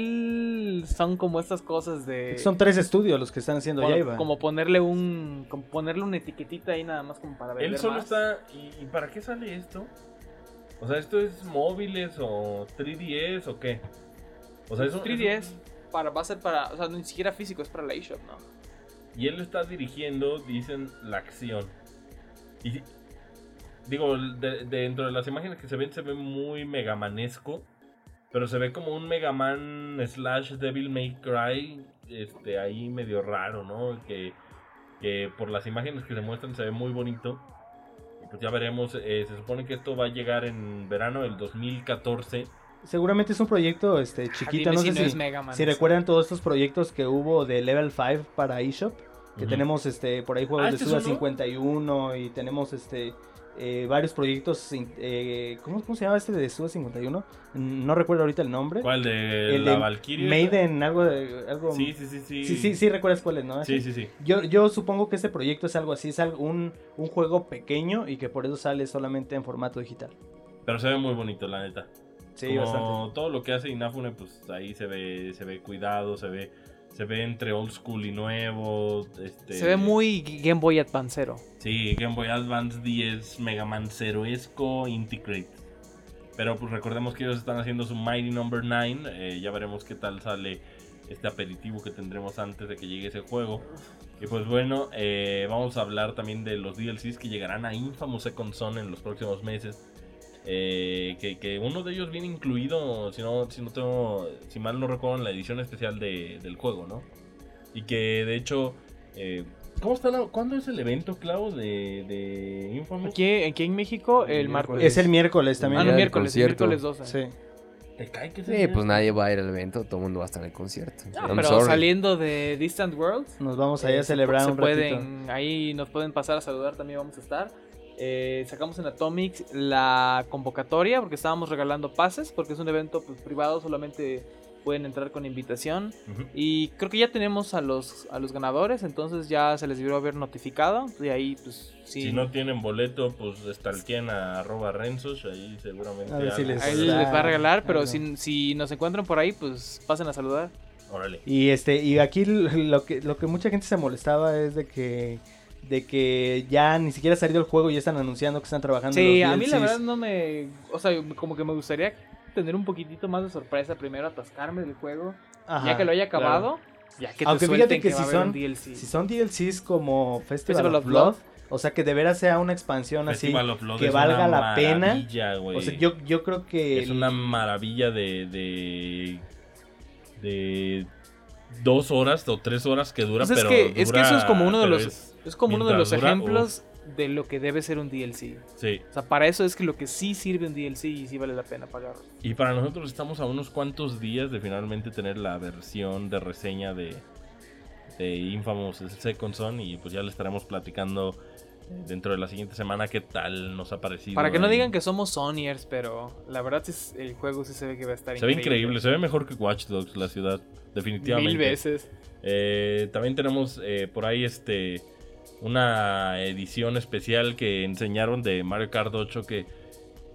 él son como estas cosas de... Son tres estudios los que están haciendo como, Jaiba. como ponerle un como ponerle una etiquetita ahí nada más como para vender Él solo más. está. ¿Y, y para qué sale esto? O sea, ¿esto es móviles o tres D S o qué? O sea, eso. tres D S para, va a ser para... O sea, ni siquiera físico, es para la eShop, ¿no? Y él está dirigiendo, dicen, la acción. Y digo, de- de- dentro de las imágenes que se ven, se ve muy megamanesco. Pero se ve como un Mega Man slash Devil May Cry. Este, ahí medio raro, ¿no? Que, que por las imágenes que se muestran se ve muy bonito. Y pues ya veremos. eh, se supone que esto va a llegar en verano del dos mil catorce. Seguramente es un proyecto este Ah, chiquito, dime no si sé no si, es Mega Man, si sí. recuerdan todos estos proyectos que hubo de Level cinco para eShop, que Ujú. tenemos este por ahí juegos Ah, de ¿este es Suda uno? cincuenta y uno y tenemos este eh, varios proyectos sin- eh, ¿cómo, ¿cómo se llama este de Suda cincuenta y uno? No recuerdo ahorita el nombre. ¿Cuál? ¿De El la de Valkyrie? Maiden, algo de algo Sí, sí, sí, sí. Sí, sí, sí recuerdas cuál es, ¿no? Sí, sí, sí. Yo, yo supongo que este proyecto es algo así, es algo, un, un juego pequeño y que por eso sale solamente en formato digital. Pero se ve muy bonito, la neta. Sí, Como bastante. todo lo que hace Inafune, pues ahí se ve, se ve cuidado, se ve, se ve entre old school y nuevo. Este, Se ve muy Game Boy Advancero. Sí, Game Boy Advance diez, Mega Man Zeroesco, Integrate. Pero pues recordemos que ellos están haciendo su Mighty Number nueve. eh, ya veremos qué tal sale este aperitivo que tendremos antes de que llegue ese juego. Y pues bueno, eh, vamos a hablar también de los D L Cs que llegarán a Infamous Second Son en los próximos meses. Eh, que, que uno de ellos viene incluido, si no, si no tengo, si mal no recuerdo, en la edición especial de, del juego, ¿no? Y que de hecho, eh, ¿cómo está la- ¿cuándo es el evento, Clau, de, de Infamous? Aquí, aquí en México, el El martes. Es el miércoles Ah, también. no, Ya, el miércoles, el concierto. miércoles doce. Sí. ¿Te cae que es Sí, el pues día? nadie va a ir al evento, todo el mundo va a estar en el concierto. No, I'm pero sorry. saliendo de Distant Worlds, Nos vamos ahí eh, a se celebrar pu- se un ratito. pueden, ahí nos pueden pasar a saludar, también vamos a estar. Eh, sacamos en Atomics la convocatoria porque estábamos regalando pases, porque es un evento pues, privado, solamente pueden entrar con invitación. Ujú. Y creo que ya tenemos a los, a los ganadores, entonces ya se les debió haber notificado. Y ahí, pues, sí. Si no tienen boleto, pues stalkeen a arroba Renzos, ahí seguramente. A ver si algo. les- Ahí les va a regalar, pero Algo. si, si nos encuentran por ahí, pues pasen a saludar. Órale. Y este y aquí l- lo que lo que mucha gente se molestaba es de que de que ya ni siquiera ha salido el juego y ya están anunciando que están trabajando Sí, en los a mí la D L Cs. verdad no me... O sea, como que me gustaría tener un poquitito más de sorpresa. Primero atascarme del juego. Ajá, ya que lo haya claro. acabado, ya que te Aunque suelten fíjate que va si a haber son- un D L C. Si son D L Cs como Festival, Festival of of Blood, Blood. o sea que de veras sea una expansión Festival así, of Blood que es valga una la pena. maravilla, güey. O sea, yo, yo creo que Es el- una maravilla de, de. de. dos horas o tres horas que dura, Pues es pero. que, es que dura- eso es como uno de pero los... es- Es, como uno de mientras los dura, ejemplos de lo que debe ser un D L C. Sí. O sea, para eso es que lo que sí sirve un D L C y sí vale la pena pagarlo. Y para nosotros estamos a unos cuantos días de finalmente tener la versión de reseña de. de Infamous Second Son. Y pues ya le estaremos platicando dentro de la siguiente semana qué tal nos ha parecido. Para que no en- digan que somos Sonyers, pero la verdad es el juego sí se ve que va a estar Se ve increíble, se ve mejor que Watch Dogs la ciudad. Definitivamente. Mil veces. Eh, también tenemos eh, por ahí este una edición especial que enseñaron de Mario Kart ocho que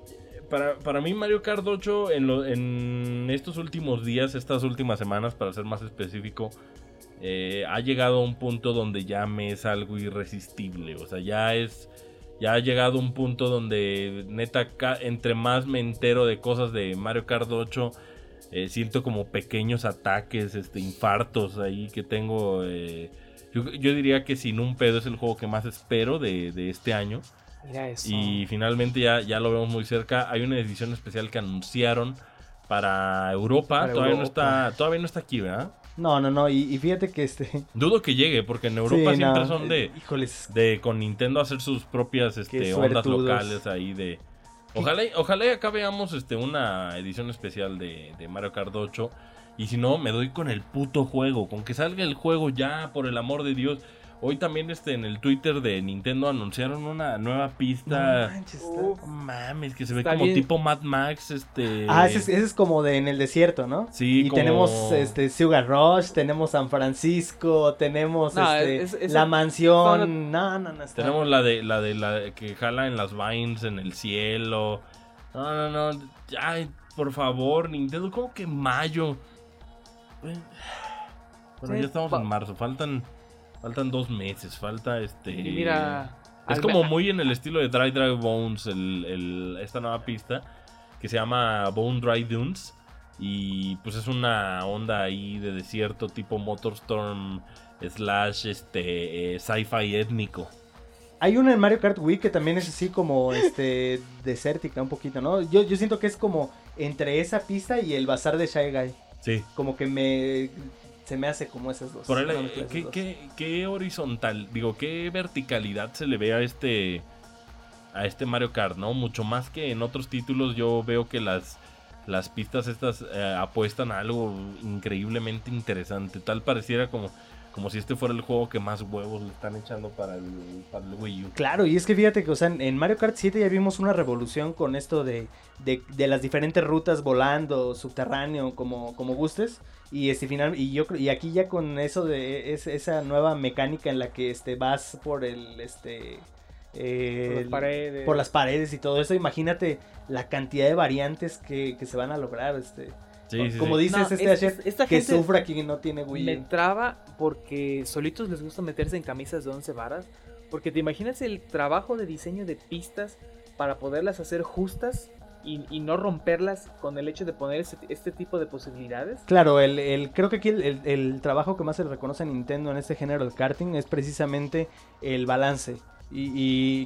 para, para mí Mario Kart ocho en, lo, en estos últimos días, estas últimas semanas, para ser más específico, eh, ha llegado a un punto donde ya me es algo irresistible. O sea, ya es... Ya ha llegado a un punto donde, neta, ca- entre más me entero de cosas de Mario Kart ocho, eh, siento como pequeños ataques, este, infartos ahí que tengo. Eh, yo, yo diría que sin un pedo es el juego que más espero de, de este año. Mira eso. Y finalmente ya, ya lo vemos muy cerca. Hay una edición especial que anunciaron para Europa. Para todavía, Europa. No está, todavía no está aquí, ¿verdad? No, no, no, y, y fíjate que este... Dudo que llegue, porque en Europa Sí, siempre no, son de... eh, Híjoles, de con Nintendo hacer sus propias este, Qué ondas suertudos. locales ahí de... Ojalá, y- ojalá y acá veamos este, una edición especial de, de Mario Kart ocho. Y si no, me doy con el puto juego. Con que salga el juego ya, por el amor de Dios. Hoy también este, en el Twitter de Nintendo anunciaron una nueva no pista. manches, está- Uf. No mames, que se ve Está como bien. tipo Mad Max. Este... Ah, ese es, ese es como de en el desierto, ¿no? Sí, y como- tenemos este Sugar Rush, tenemos San Francisco, tenemos No, este, es- es- la es- mansión. No, no, no. Está... Tenemos la de la de la que jala en las vines en el cielo. No, no, no. Ay, por favor, Nintendo, ¿cómo que mayo? Bueno, Sí, ya estamos va- en marzo, faltan faltan dos meses, falta este Y mira. es al- como muy en el estilo de Dry Dry Bones el, el- esta nueva pista que se llama Bone Dry Dunes y pues es una onda ahí de desierto tipo Motorstorm slash este eh, sci-fi étnico. Hay una en Mario Kart Wii que también es así como este desértica un poquito, ¿no? Yo, yo siento que es como entre esa pista y el bazar de Shy Guy. Sí. Como que me se me hace como esas dos. Por ahí, una la- mezcla de esas ¿qué, dos. qué, qué horizontal, digo, qué verticalidad se le ve a este a este Mario Kart, ¿no? Mucho más que en otros títulos yo veo que las las pistas estas eh, apuestan a algo increíblemente interesante. Tal pareciera como como si este fuera el juego que más huevos le están echando para el, para el Wii U. Claro, y es que fíjate que, o sea, en- en Mario Kart siete ya vimos una revolución con esto de, de, de las diferentes rutas volando, subterráneo, como, como gustes. Y este final, y yo creo, y aquí ya con eso de es- esa nueva mecánica en la que este vas por el este eh, Por las paredes. por las paredes y todo eso, imagínate la cantidad de variantes que, que se van a lograr, este. Sí, sí, como sí. dices, No, este es- Asher, es- esta que gente sufra quien no tiene Wii Me U. traba porque solitos les gusta meterse en camisas de once varas. Porque te imaginas el trabajo de diseño de pistas para poderlas hacer justas y, y no romperlas con el hecho de poner este, este tipo de posibilidades. Claro, el, el, creo que aquí el, el- el trabajo que más se le reconoce a Nintendo en este género del karting es precisamente el balance. Y, y,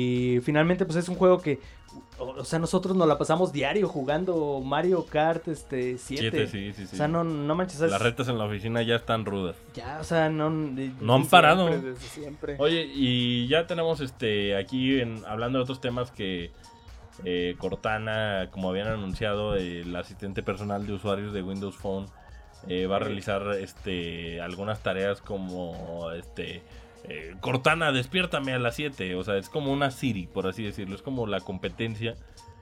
y finalmente pues es un juego que, o, o sea, nosotros nos la pasamos diario jugando Mario Kart este siete. Siete, sí, sí, sí. O sea, no, no manches. o sea, Las retas en la oficina ya están rudas. ya, o sea, no... No han parado. Siempre, desde siempre. Oye, y ya tenemos este aquí en, hablando de otros temas que eh, Cortana, como habían anunciado, el asistente personal de usuarios de Windows Phone eh, va a realizar este algunas tareas como este eh, Cortana, despiértame a las siete. O sea, es como una Siri, por así decirlo. Es como la competencia.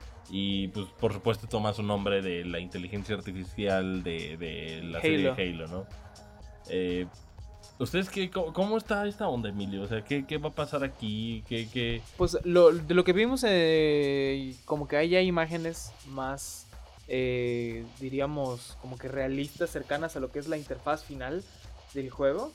Y pues por supuesto toma su nombre de la inteligencia artificial de, de la serie Halo. de Halo, ¿no? Eh, ¿Ustedes qué, cómo, cómo está esta onda, Emilio? O sea, ¿qué, qué va a pasar aquí? ¿Qué, qué... Pues lo, de lo que vimos, eh, como que hay ya imágenes más, eh, diríamos, como que realistas, cercanas a lo que es la interfaz final del juego.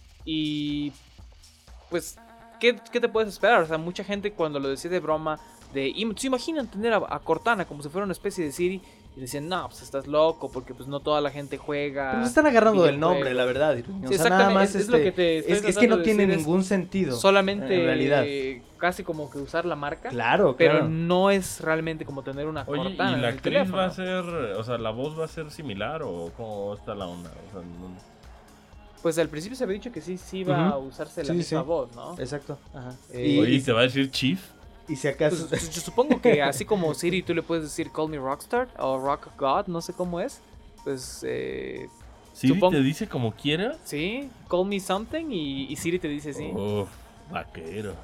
Y pues, ¿qué, qué te puedes esperar? O sea, mucha gente cuando lo decía de broma, de, im- ¿se imaginan tener a, a Cortana como si fuera una especie de Siri? Y decían, no, pues estás loco, porque pues no toda la gente juega. Pero se están agarrando del videojuegos". nombre, la verdad. Irving. O Sí, sea, nada exactamente, más es- es este, lo que te estoy es, es que tratando no de tiene decir, es ningún sentido. Solamente en realidad. eh, casi como que usar la marca. Claro, Pero claro. no es realmente como tener una Oye, Cortana ¿y en la el actriz teléfono. va a ser, o sea, la voz va a ser similar o cómo está la onda? O sea, no- Pues al principio se había dicho que sí, sí iba a Ujú. usarse la Sí, misma sí. voz, ¿no? Exacto. Ajá. Eh, y, Oye, y- ¿te va a decir Chief? y si acaso... Pues, yo supongo que así como Siri tú le puedes decir Call me Rockstar o Rock God, no sé cómo es. Pues eh, ¿Siri Supongo- te dice como quiera? sí, Call me something y, y Siri te dice sí. Uf, vaquero.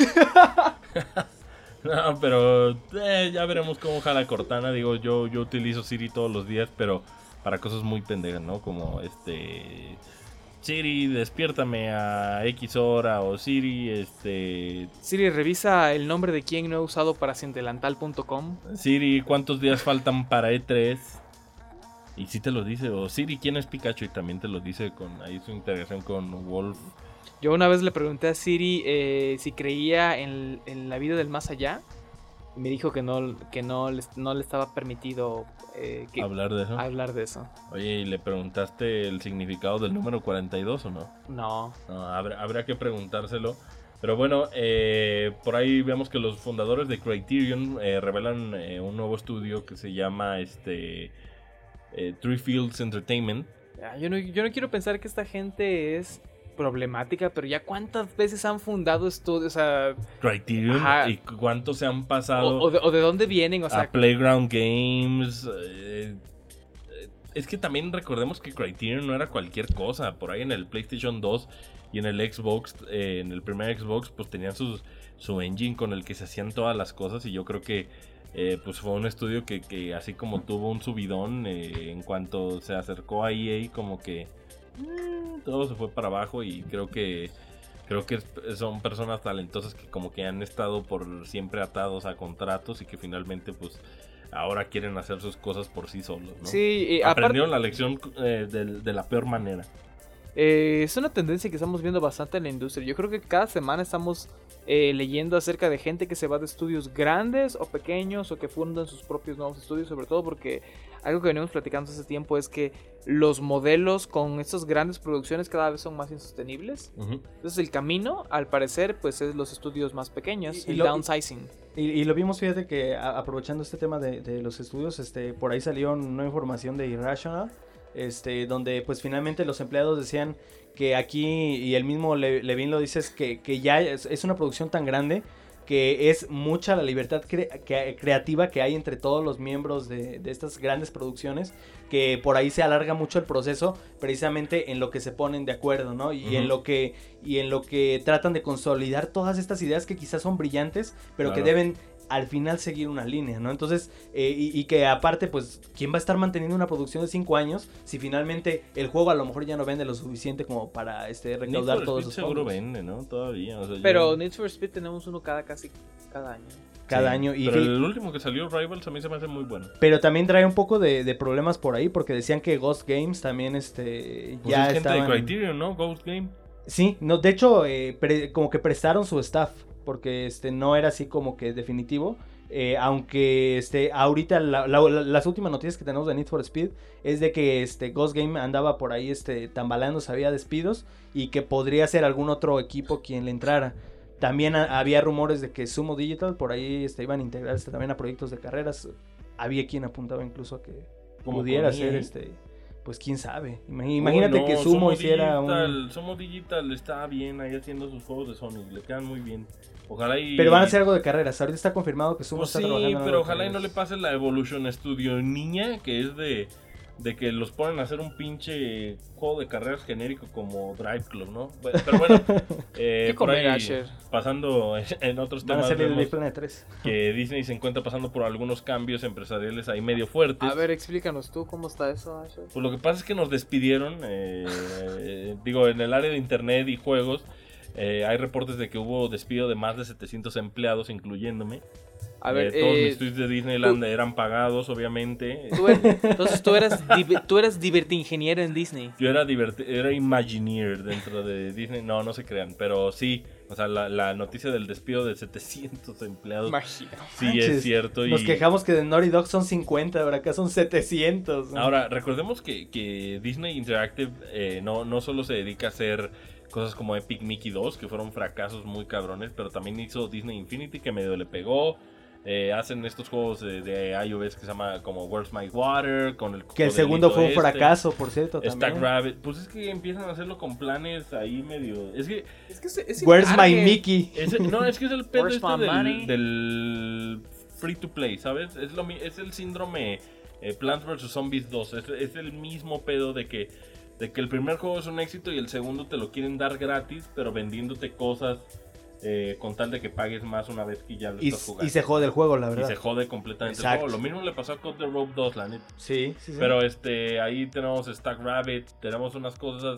No, pero eh, ya veremos cómo jala Cortana. Digo, yo, yo utilizo Siri todos los días, pero para cosas muy pendejas, ¿no? Como este... Siri, despiértame a X hora, o Siri, este... Siri, revisa el nombre de quien no he usado para cindelantal punto com. Siri, ¿cuántos días faltan para E tres? Y sí te lo dice, o Siri, ¿quién es Pikachu? Y también te lo dice con ahí su integración con Wolf. Yo una vez le pregunté a Siri eh, si creía en, en la vida del más allá. Y me dijo que no, que no, le, no le estaba permitido eh, que, ¿Hablar de eso? hablar de eso. Oye, ¿y le preguntaste el significado del número cuarenta y dos o no? No. No, habrá, habrá que preguntárselo. Pero bueno, eh, por ahí vemos que los fundadores de Criterion eh, revelan eh, un nuevo estudio que se llama este eh, Three Fields Entertainment. Yo no, yo no quiero pensar que esta gente es problemática, pero ya cuántas veces han fundado estudios, o sea... Criterion, Ajá. y cuántos se han pasado O, o, de, o de dónde vienen, o sea... a Playground Games. Eh, eh, es que también recordemos que Criterion no era cualquier cosa. Por ahí en el PlayStation dos y en el Xbox, eh, en el primer Xbox, pues tenían sus, su engine con el que se hacían todas las cosas. Y yo creo que eh, pues fue un estudio que, que así como tuvo un subidón eh, en cuanto se acercó a E A, como que eh, todo se fue para abajo. Y creo que creo que son personas talentosas que como que han estado por siempre atados a contratos y que finalmente pues ahora quieren hacer sus cosas por sí solos, ¿no? Sí, y Aprendieron aparte, la lección eh, de, de la peor manera. eh, es una tendencia que estamos viendo bastante en la industria. Yo creo que cada semana estamos eh, leyendo acerca de gente que se va de estudios grandes o pequeños o que fundan sus propios nuevos estudios, sobre todo porque algo que venimos platicando hace tiempo es que los modelos con estas grandes producciones cada vez son más insostenibles. Uh-huh. Entonces el camino, al parecer, pues es los estudios más pequeños, Y- y el lo- downsizing. Y, y lo vimos, fíjate que a- aprovechando este tema de, de los estudios, este, por ahí salió una información de Irrational, este, donde pues finalmente los empleados decían que aquí, y el mismo Le- Levin lo dice, es que, que ya es, es una producción tan grande que es mucha la libertad cre- que- creativa que hay entre todos los miembros de, de estas grandes producciones, que por ahí se alarga mucho el proceso precisamente en lo que se ponen de acuerdo, ¿no? Y Ujú. en lo que y en lo que tratan de consolidar todas estas ideas que quizás son brillantes, pero Claro. que deben al final seguir una línea, ¿no? Entonces, eh, y, y que aparte, pues, ¿quién va a estar manteniendo una producción de cinco años si finalmente el juego a lo mejor ya no vende lo suficiente como para este Need recaudar for todos Speed esos seguro fondos? vende, ¿no? Todavía. O sea, Pero yo- Need for Speed tenemos uno cada casi cada año. Cada sí, año. Y pero fi- el último que salió, Rivals, a mí se me hace muy bueno. Pero también trae un poco de, de problemas por ahí, porque decían que Ghost Games también este Pues ya es gente estaban... de Criterion, ¿no? Ghost Game. Sí, no, de hecho, eh, pre- como que prestaron su staff, porque este no era así como que definitivo. Eh, aunque este ahorita la- la- la- las últimas noticias que tenemos de Need for Speed es de que este Ghost Game andaba por ahí este tambaleando, había despidos y que podría ser algún otro equipo quien le entrara. También a- había rumores de que Sumo Digital por ahí este, iban a integrarse también a proyectos de carreras. Había quien apuntaba incluso a que Como pudiera con ser E A. este, pues quién sabe. Imag- Imagínate Uy, no, que Sumo hiciera Digital, un... Sumo Digital está bien ahí haciendo sus juegos de Sonic, le quedan muy bien. Ojalá y... Pero van a hacer algo de carreras. Ahorita está confirmado que Sumo Pues está sí, trabajando en algo pero de ojalá y no le carreras. pase la Evolution Studio niña, que es de, de que los ponen a hacer un pinche juego de carreras genérico como Drive Club, ¿no? Bueno, pero bueno, eh, ¿Qué por comer, ahí, Asher? pasando en otros Van a temas, hacer el vemos Planet tres. que Disney se encuentra pasando por algunos cambios empresariales ahí medio fuertes. A ver, explícanos tú cómo está eso, Asher. Pues lo que pasa es que nos despidieron, eh, eh, digo, en el área de internet y juegos, eh, hay reportes de que hubo despido de más de setecientos empleados, incluyéndome. A ver, Eh, todos eh, mis tweets de Disneyland eran pagados, obviamente. tú eres- entonces tú eras, div- tú eras divertingeniero en Disney. Yo era diverti- era Imagineer dentro de Disney. No, no se crean, pero sí. O sea, la, la noticia del despido de setecientos empleados Imagino. sí Manches, es cierto. Y Nos quejamos que de Naughty Dog son cincuenta, pero acá son setecientos. ¿no? ahora, recordemos que, que Disney Interactive eh, no, no solo se dedica a hacer cosas como Epic Mickey dos, que fueron fracasos muy cabrones, pero también hizo Disney Infinity, que medio le pegó. Eh, hacen estos juegos de, de iOS que se llama como Where's My Water, con el Que el segundo fue un este. fracaso, por cierto, Stack también. Rabbit, pues es que empiezan a hacerlo con planes ahí medio. Es que. Es que es, es Where's similar My que- Mickey? es- no, es que es el pedo Where's este my money? del, del free to play, ¿sabes? Es, lo, mi- es el síndrome eh, Plants versus. Zombies dos. Es, es el mismo pedo de que, de que el primer juego es un éxito y el segundo te lo quieren dar gratis, pero vendiéndote cosas eh, con tal de que pagues más una vez que ya lo Y, estás jugando. y se jode el juego, la Y verdad. se jode completamente Exacto. el juego. Lo mismo le pasó a Cut the Rope dos, la neta. Sí, sí, sí. Pero este, ahí tenemos Stack Rabbit, tenemos unas cosas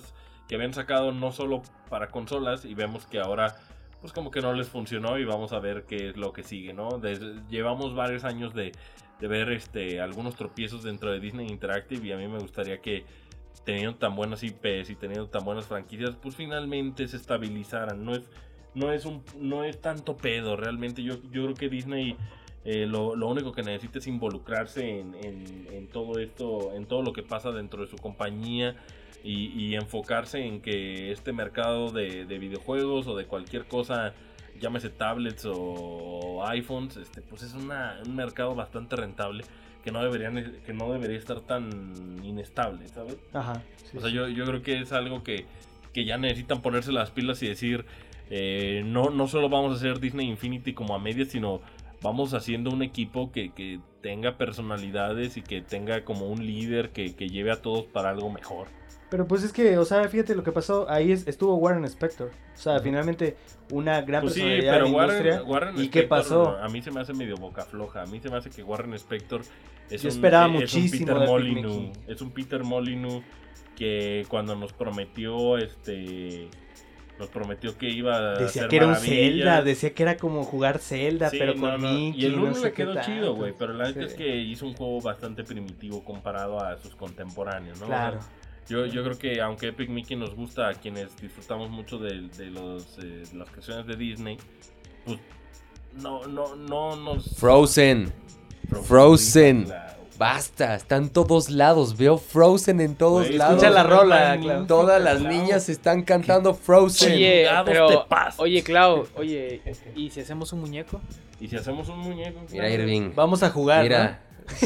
que habían sacado no solo para consolas y vemos que ahora pues como que no les funcionó y vamos a ver qué es lo que sigue, ¿no? Desde, llevamos varios años de, de ver este algunos tropiezos dentro de Disney Interactive y a mí me gustaría que teniendo tan buenas I Pes y teniendo tan buenas franquicias, pues finalmente se estabilizaran. No es, no es, un, no es tanto pedo, realmente yo, yo creo que Disney eh, lo, lo único que necesita es involucrarse en, en, en todo esto, en todo lo que pasa dentro de su compañía. Y, y enfocarse en que este mercado de, de videojuegos o de cualquier cosa, llámese tablets o, o iPhones, este, pues es una, un mercado bastante rentable que no deberían, que no debería estar tan inestable, ¿sabes? Ajá. Sí, o sea, sí. yo, yo creo que es algo que, que ya necesitan ponerse las pilas y decir, eh, no, no solo vamos a hacer Disney Infinity como a medias, sino vamos haciendo un equipo que, que tenga personalidades y que tenga como un líder que, que lleve a todos para algo mejor. Pero pues es que, o sea, fíjate lo que pasó, ahí es, estuvo Warren Spector, o sea, uh-huh. finalmente una gran pues personalidad sí, pero de la Warren, industria. Warren ¿Y Spector, qué pasó? A mí se me hace medio boca floja, a mí se me hace que Warren Spector es, Yo un, esperaba es muchísimo un Peter de Molyneux, es un Peter Molyneux que cuando nos prometió, este... Nos prometió que iba a decía hacer que era un maravillas. Zelda, decía que era como jugar Zelda, sí, pero no, con no. Mickey. Y el uno no sé le qué quedó tanto. chido, güey, pero la neta sí. es que hizo un juego bastante primitivo comparado a sus contemporáneos, ¿no? Claro. O sea, yo, yo creo que aunque Epic Mickey nos gusta a quienes disfrutamos mucho de, de los, eh, las creaciones de Disney, pues no, no, no nos... Frozen. Frozen. Frozen. Claro. Basta, están todos lados. Veo Frozen en todos Güey, lados. escucha la rola, claro. Todas las Claro. niñas están cantando Frozen. Oye, Chingados pero, te pasa. oye, Clau, oye, ¿y si hacemos un muñeco? Y si hacemos un muñeco... Mira, claro. Irving. Vamos a jugar, Mira.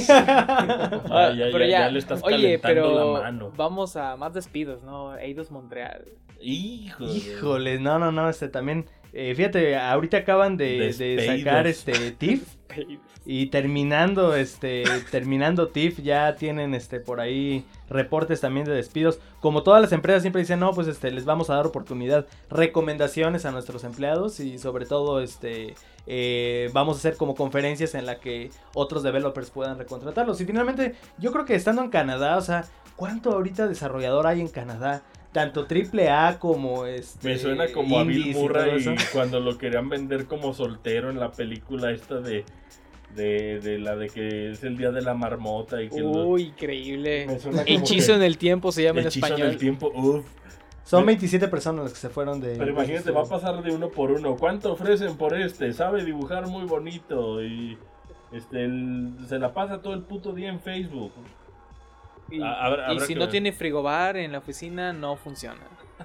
Ah, ya, pero ya, ya, ya le estás oye, calentando pero la mano. vamos a más despidos, ¿no? Eidos Montreal. Híjole. Híjole, no, no, no, este también... Eh, fíjate, ahorita acaban de, de Despedidos. sacar este T I F y terminando este terminando T I F ya tienen este por ahí reportes también de despidos. Como todas las empresas siempre dicen, no, pues este les vamos a dar oportunidad, recomendaciones a nuestros empleados y sobre todo este eh, vamos a hacer como conferencias en la que otros developers puedan recontratarlos. Y finalmente yo creo que estando en Canadá, o sea, ¿cuánto ahorita desarrollador hay en Canadá? Tanto triple A como este. Me suena como a Bill indies y Murray todo eso. y cuando lo querían vender como soltero en la película esta de, de, de la de que es el día de la marmota y que lo- Uy, increíble. me suena como Hechizo que en el tiempo se llama en hechizo español. en el tiempo, uf. Son veintisiete personas las que se fueron de. Pero imagínate, va a pasar de uno por uno. ¿Cuánto ofrecen por este? Sabe dibujar muy bonito y este el- se la pasa todo el puto día en Facebook. Y, Ah, habrá- y habrá si que no ver. tiene frigobar en la oficina, no funciona.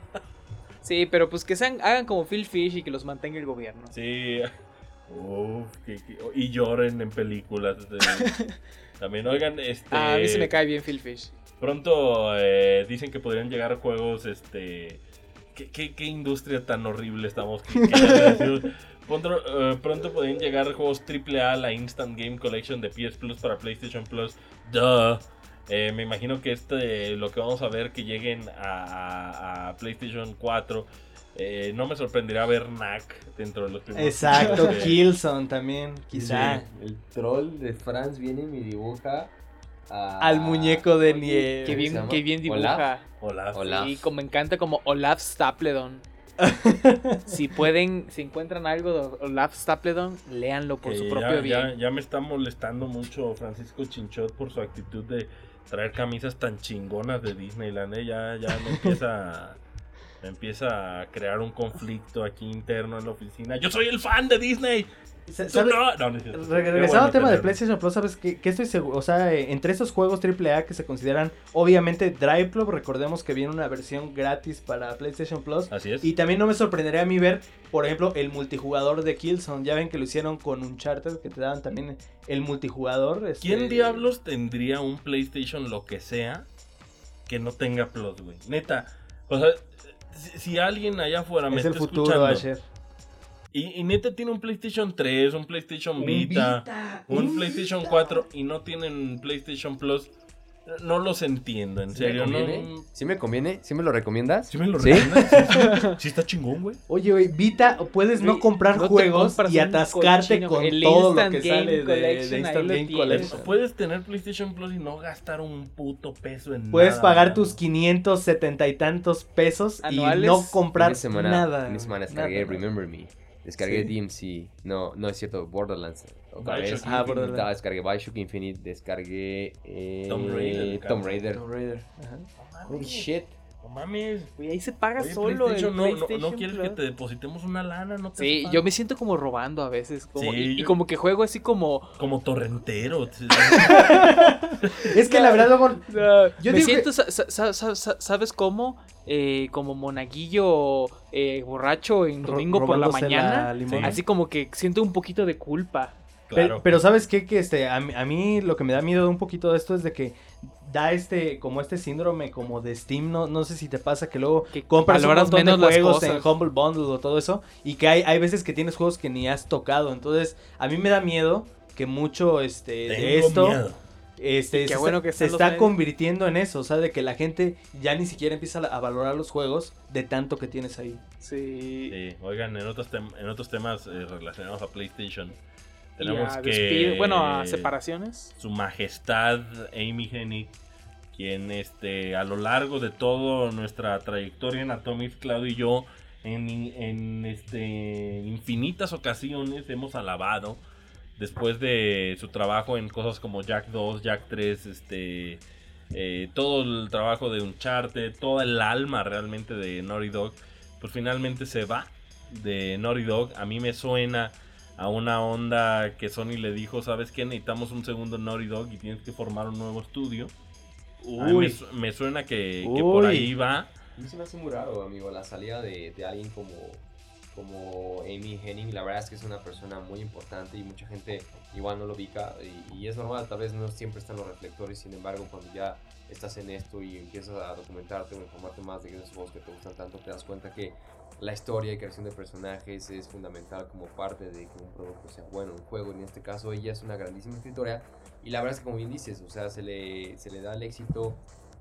Sí, pero pues que sean, hagan como Phil Fish y que los mantenga el gobierno. Sí. Uf, que- que- y lloren en películas. este, También, oigan, este... Ah, a mí se me cae bien Phil Fish. Pronto eh, dicen que podrían llegar juegos, este... ¿Qué, qué, qué industria tan horrible estamos? que- que- pronto, eh, pronto podrían llegar juegos triple A, la Instant Game Collection de P S Plus para PlayStation Plus. Duh. Eh, me imagino que este, lo que vamos a ver que lleguen a, a- a PlayStation cuatro, eh, no me sorprendería ver Knack dentro de los primeros. Exacto, títulos de- Killzone también, quizá. El troll de Franz viene y me dibuja a- Al muñeco de Oye, nieve. qué se bien, llama? qué bien dibuja. Olaf. Hola. Olaf. Sí, como me encanta como Olaf Stapledon. Si pueden, si encuentran algo de Olaf Stapledon, léanlo por Que su ya- propio ya, bien. ya me está molestando mucho Francisco Chinchot por su actitud de traer camisas tan chingonas de Disneyland. ¿eh? Ya, ya me empieza, me empieza a crear un conflicto aquí interno en la oficina. ¡Yo soy el fan de Disney! Sa- ¡Tú ¿sabe- no! No, no es cierto. Re- Qué Regresando bueno al tema de tenerlo. PlayStation Plus, ¿sabes qué, qué estoy seguro? O sea, eh, entre estos juegos triple A que se consideran, obviamente, Drive Club, recordemos que viene una versión gratis para PlayStation Plus. Así es. Y también no me sorprendería a mí ver, por ejemplo, el multijugador de Killzone. Ya ven que lo hicieron con Uncharted, que te daban también el multijugador. este, ¿Quién diablos tendría un PlayStation lo que sea que no tenga Plus, güey? Neta. O sea, si, si alguien allá afuera me Es el está futuro, escuchando Asher. y, y neta tiene un PlayStation tres, un PlayStation Un Vita, Vita, un un PlayStation Vita. cuatro y no tienen PlayStation Plus, no los entiendo, en ¿Sí serio. me No, conviene? ¿Sí me conviene? ¿Sí me lo recomiendas? ¿Sí me lo ¿Sí? recomiendas? Sí, sí, sí está chingón, güey. Oye, güey, Vita, puedes no Güey, comprar no te juegos compras y un atascarte cochino, con el todo lo Instant que Game sale de, de Collection, ahí Instant lo Game tienes. Collection. Puedes tener PlayStation Plus y no gastar un puto peso en Puedes nada. pagar ¿no? tus quinientos setenta y tantos pesos Anuales. y no Fin comprar de semana, nada. fin de semana descargué nada, nada. Remember Me. Descargué Sí. D M C. No, no es cierto, Borderlands. Otra Bioshock vez. Ah, Borderlands. Ah, descargué Bioshock Infinite. Descargué. Eh, Tomb Raider, Tomb Raider. Tomb Raider. Ajá. No Holy mames, shit. no mames. Güey, ahí se paga Oye, solo el PlayStation, no, no, PlayStation no quieres Plus. que te depositemos una lana, no te Sí, hace yo falta? me siento como robando a veces. Como, Sí, y, y yo- como que juego así como. Como torrentero. Es que la verdad, luego. Yo me digo siento, sa- sa- sa- sa- ¿sabes cómo? Eh, como monaguillo eh, borracho en Ro- domingo por la robándose mañana. la limona. Así como que siento un poquito de culpa. Pe- Claro. Pero, ¿sabes qué? Que este, a, mí- a mí lo que me da miedo un poquito de esto es de que da este, como este síndrome como de Steam, no, no sé si te pasa que luego Que compras un valoras montón de menos las juegos en cosas. Humble Bundle o todo eso, y que hay, hay veces que tienes juegos que ni has tocado, entonces a mí me da miedo que mucho este, de Tengo esto miedo. este, Y qué se, bueno está- que se están los está medios. convirtiendo en eso, o sea, de que la gente ya ni siquiera empieza a valorar los juegos de tanto que tienes ahí. Sí. Sí, oigan, en otros, tem- en otros temas eh, relacionados a PlayStation, Y tenemos a que... despido- bueno, a separaciones. Su majestad Amy Hennig, quien este, a lo largo de toda nuestra trayectoria en Atomic Cloud y yo, en, en este, infinitas ocasiones hemos alabado, después de su trabajo en cosas como Jack dos, Jack tres, este, eh, todo el trabajo de Uncharted, toda el alma realmente de Naughty Dog, pues finalmente se va de Naughty Dog. A mí me suena a una onda que Sony le dijo, ¿sabes qué? Necesitamos un segundo Naughty Dog y tienes que formar un nuevo estudio. A mí me, su- me suena que, que por Uy. ahí va. A mí se me hace muy raro, amigo, la salida de, de alguien como, como Amy Hennig. La verdad es que es una persona muy importante y mucha gente igual no lo ubica. Y, y es normal, tal vez no siempre están los reflectores. Sin embargo, cuando ya estás en esto y empiezas a documentarte o informarte más de esos juegos que te gustan tanto, te das cuenta que la historia y creación de personajes es fundamental como parte de que un producto sea bueno, un juego. En este caso, ella es una grandísima escritora. Y la verdad es que, como bien dices, o sea, se le, se le da el éxito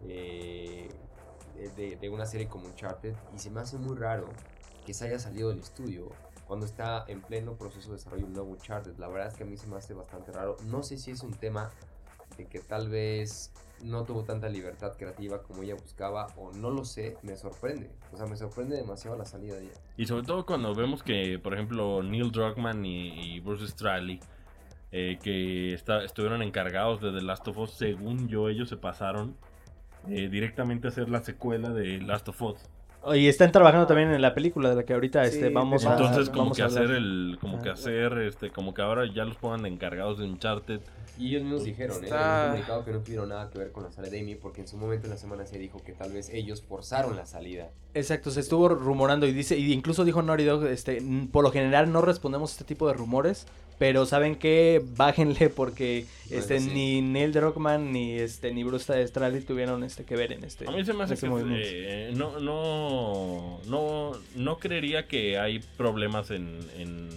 eh, de, de una serie como Uncharted. Y se me hace muy raro que se haya salido del estudio cuando está en pleno proceso de desarrollo un nuevo Uncharted. La verdad es que a mí se me hace bastante raro. No sé si es un tema de que tal vez no tuvo tanta libertad creativa como ella buscaba, o no lo sé, me sorprende. O sea, me sorprende demasiado la salida de ella. Y sobre todo cuando vemos que, por ejemplo, Neil Druckmann y, y Bruce Straley, eh, que está, estuvieron encargados de The Last of Us, según yo, ellos se pasaron eh, directamente a hacer la secuela de Last of Us. Y están trabajando también en la película de la que ahorita Sí, este, vamos a Entonces, como vamos que a hablar. hacer el, como Ah. que hacer, este, como que ahora ya los pongan de encargados de Uncharted. Y ellos mismos dijeron, ¿eh? Está- en un comunicado, que no tuvieron nada que ver con la salida de Amy, porque en su momento en la semana se dijo que tal vez ellos forzaron la salida. Exacto, se estuvo rumorando y dice, y incluso dijo Naughty Dog, este, n- por lo general no respondemos a este tipo de rumores, pero saben que bájenle porque Bueno, este sí. ni Neil Druckmann ni este ni Bruce Straley tuvieron este que ver en este. A mí se me hace este que movimiento. eh, no, no, no, no creería que hay problemas en, en,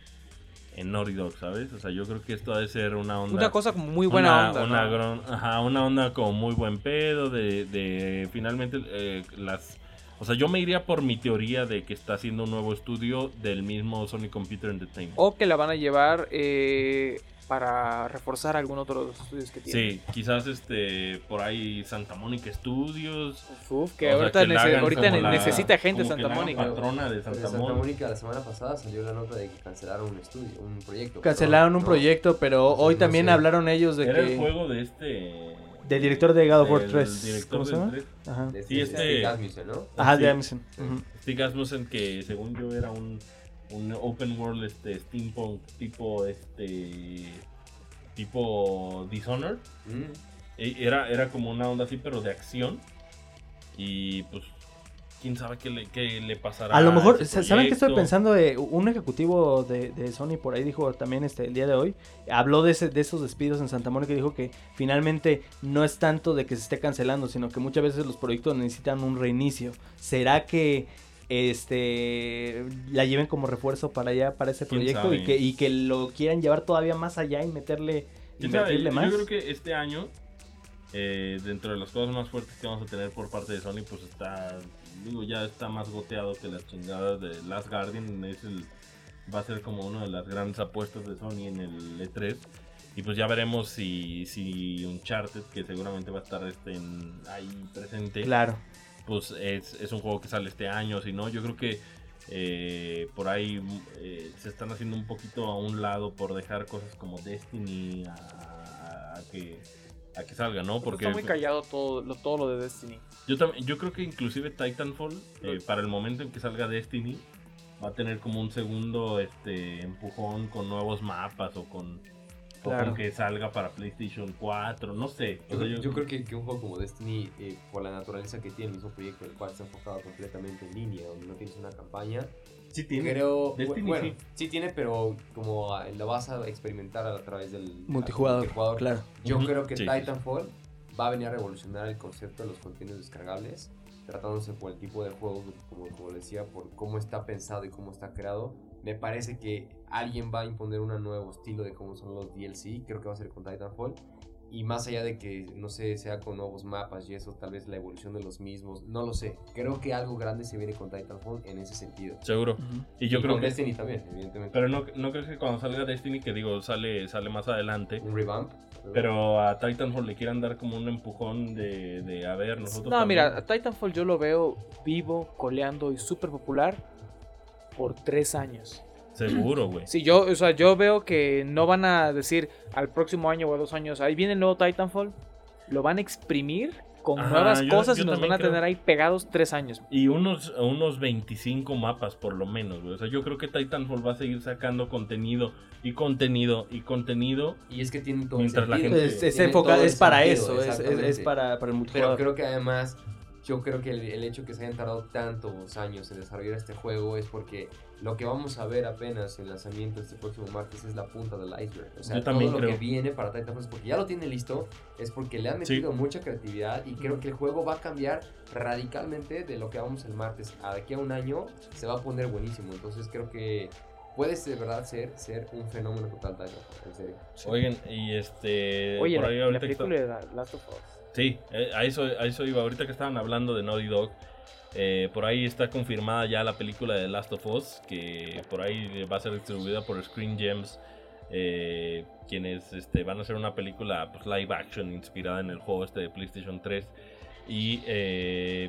en Naughty Dog, ¿sabes? O sea, yo creo que esto ha de ser una onda. Una cosa como muy buena una, onda. una, ¿no? gran- ajá, una onda como muy buen pedo, de, de finalmente eh, las... O sea, yo me iría por mi teoría de que está haciendo un nuevo estudio del mismo Sony Computer Entertainment. O que la van a llevar eh, para reforzar algún otro de los estudios que tiene. Sí, quizás este por ahí Santa Mónica Studios. Uf, que O sea, ahorita, que la nece- hagan ahorita como la- necesita gente como que Santa la hagan Mónica. patrona de Pero Santa, en Santa Mónica. Mónica la semana pasada salió la nota de que cancelaron un estudio, un proyecto. Cancelaron perdón, un ¿no? proyecto, pero Entonces, hoy no también sé. hablaron ellos de Era el que juego de este... del director de God of War del tres, director ¿cómo se del llama? tres. Ajá. De Sí, este, este- Steve Asmussen, ¿no? Ajá, Sí. de Amazon. Ujú. Steve Asmussen, que según yo era un, un open world este steampunk tipo este tipo Dishonored. Mm. E- Era, era como una onda así, pero de acción. Y pues, quién sabe qué le, qué le pasará. A lo mejor, ese ¿saben qué estoy proyecto? pensando? De un ejecutivo de, de Sony por ahí dijo también este el día de hoy, habló de ese, de esos despidos en Santa Mónica y dijo que finalmente no es tanto de que se esté cancelando, sino que muchas veces los proyectos necesitan un reinicio. ¿Será que este la lleven como refuerzo para allá, para ese ¿Quién proyecto sabe? y que, y que lo quieran llevar todavía más allá y meterle, ¿Quién sabe? invertirle Yo más? creo que este año eh, dentro de las cosas más fuertes que vamos a tener por parte de Sony, pues está, digo, ya está más goteado que las chingadas de Last Guardian. Es el, va a ser como una de las grandes apuestas de Sony en el E tres. Y pues ya veremos si, si Uncharted, que seguramente va a estar este en, ahí presente, Claro. pues es, es un juego que sale este año. Si no, yo creo que eh, por ahí eh, se están haciendo un poquito a un lado por dejar cosas como Destiny a, a que, a que salga, ¿no? Porque Porque está muy callado todo lo, todo lo de Destiny. yo, tam- yo creo que inclusive Titanfall, eh, para el momento en que salga Destiny, va a tener como un segundo este empujón con nuevos mapas o con... Claro. O con que salga para PlayStation cuatro, no sé. O Yo, sea, creo- yo creo que, que un juego como Destiny, eh, por la naturaleza que tiene el mismo proyecto, el cual está enfocado completamente en línea, donde no tienes una campaña, sí tiene. creo, Destiny bueno, sí. sí tiene, pero como ah, lo vas a experimentar a través del Multijugador, multijugador. claro. Yo Ujú. creo que Sí, Titanfall va a venir a revolucionar el concepto de los contenidos descargables, tratándose por el tipo de juego, como, como decía, por cómo está pensado y cómo está creado. Me parece que alguien va a imponer un nuevo estilo de cómo son los D L C, creo que va a ser con Titanfall. Y más allá de que, no sé, sea con nuevos mapas y eso, tal vez la evolución de los mismos, no lo sé. Creo que algo grande se viene con Titanfall en ese sentido. Seguro. Ujú. Y yo y creo con que... Destiny también, evidentemente. Pero no, no creo que cuando salga Destiny, que digo, sale, sale más adelante, Un revamp. pero a Titanfall le quieran dar como un empujón de, de a ver, nosotros No, también. mira, a Titanfall yo lo veo vivo, coleando y súper popular por tres años. Seguro, güey. Sí, yo, o sea, yo veo que no van a decir al próximo año o a dos años, ahí viene el nuevo Titanfall, lo van a exprimir con Ajá, nuevas yo- cosas yo y nos también van a creo. tener ahí pegados tres años. Y unos, unos veinticinco mapas por lo menos, güey. O sea, yo creo que Titanfall va a seguir sacando contenido y contenido y contenido. Y es que tiene todo Mientras el la sentido. gente- Es, es Tiene enfoca- todo el es para sentido, eso, es, es, es exactamente. para, para el Pero multijugador. creo que además, yo creo que el, el hecho que se hayan tardado tantos años en desarrollar este juego es porque lo que vamos a ver apenas en el lanzamiento este próximo martes es la punta del iceberg. O sea, Yo todo también lo creo. que viene para Titanfall es porque ya lo tiene listo, es porque le han metido mucha creatividad y creo que el juego va a cambiar radicalmente de lo que vamos el martes. A de aquí a un año se va a poner buenísimo. Entonces creo que puede de verdad ser, ser un fenómeno total Titanfall, en serio. Oigan, y este... Oye, por la, ahí la ahorita que película está- de The Last of Us. Sí, eh, a eso, a eso iba. Ahorita que estaban hablando de Naughty Dog, eh, por ahí está confirmada ya la película de Last of Us, que por ahí va a ser distribuida por Screen Gems, eh, quienes este, van a hacer una película pues, live action inspirada en el juego este de PlayStation tres. Y eh,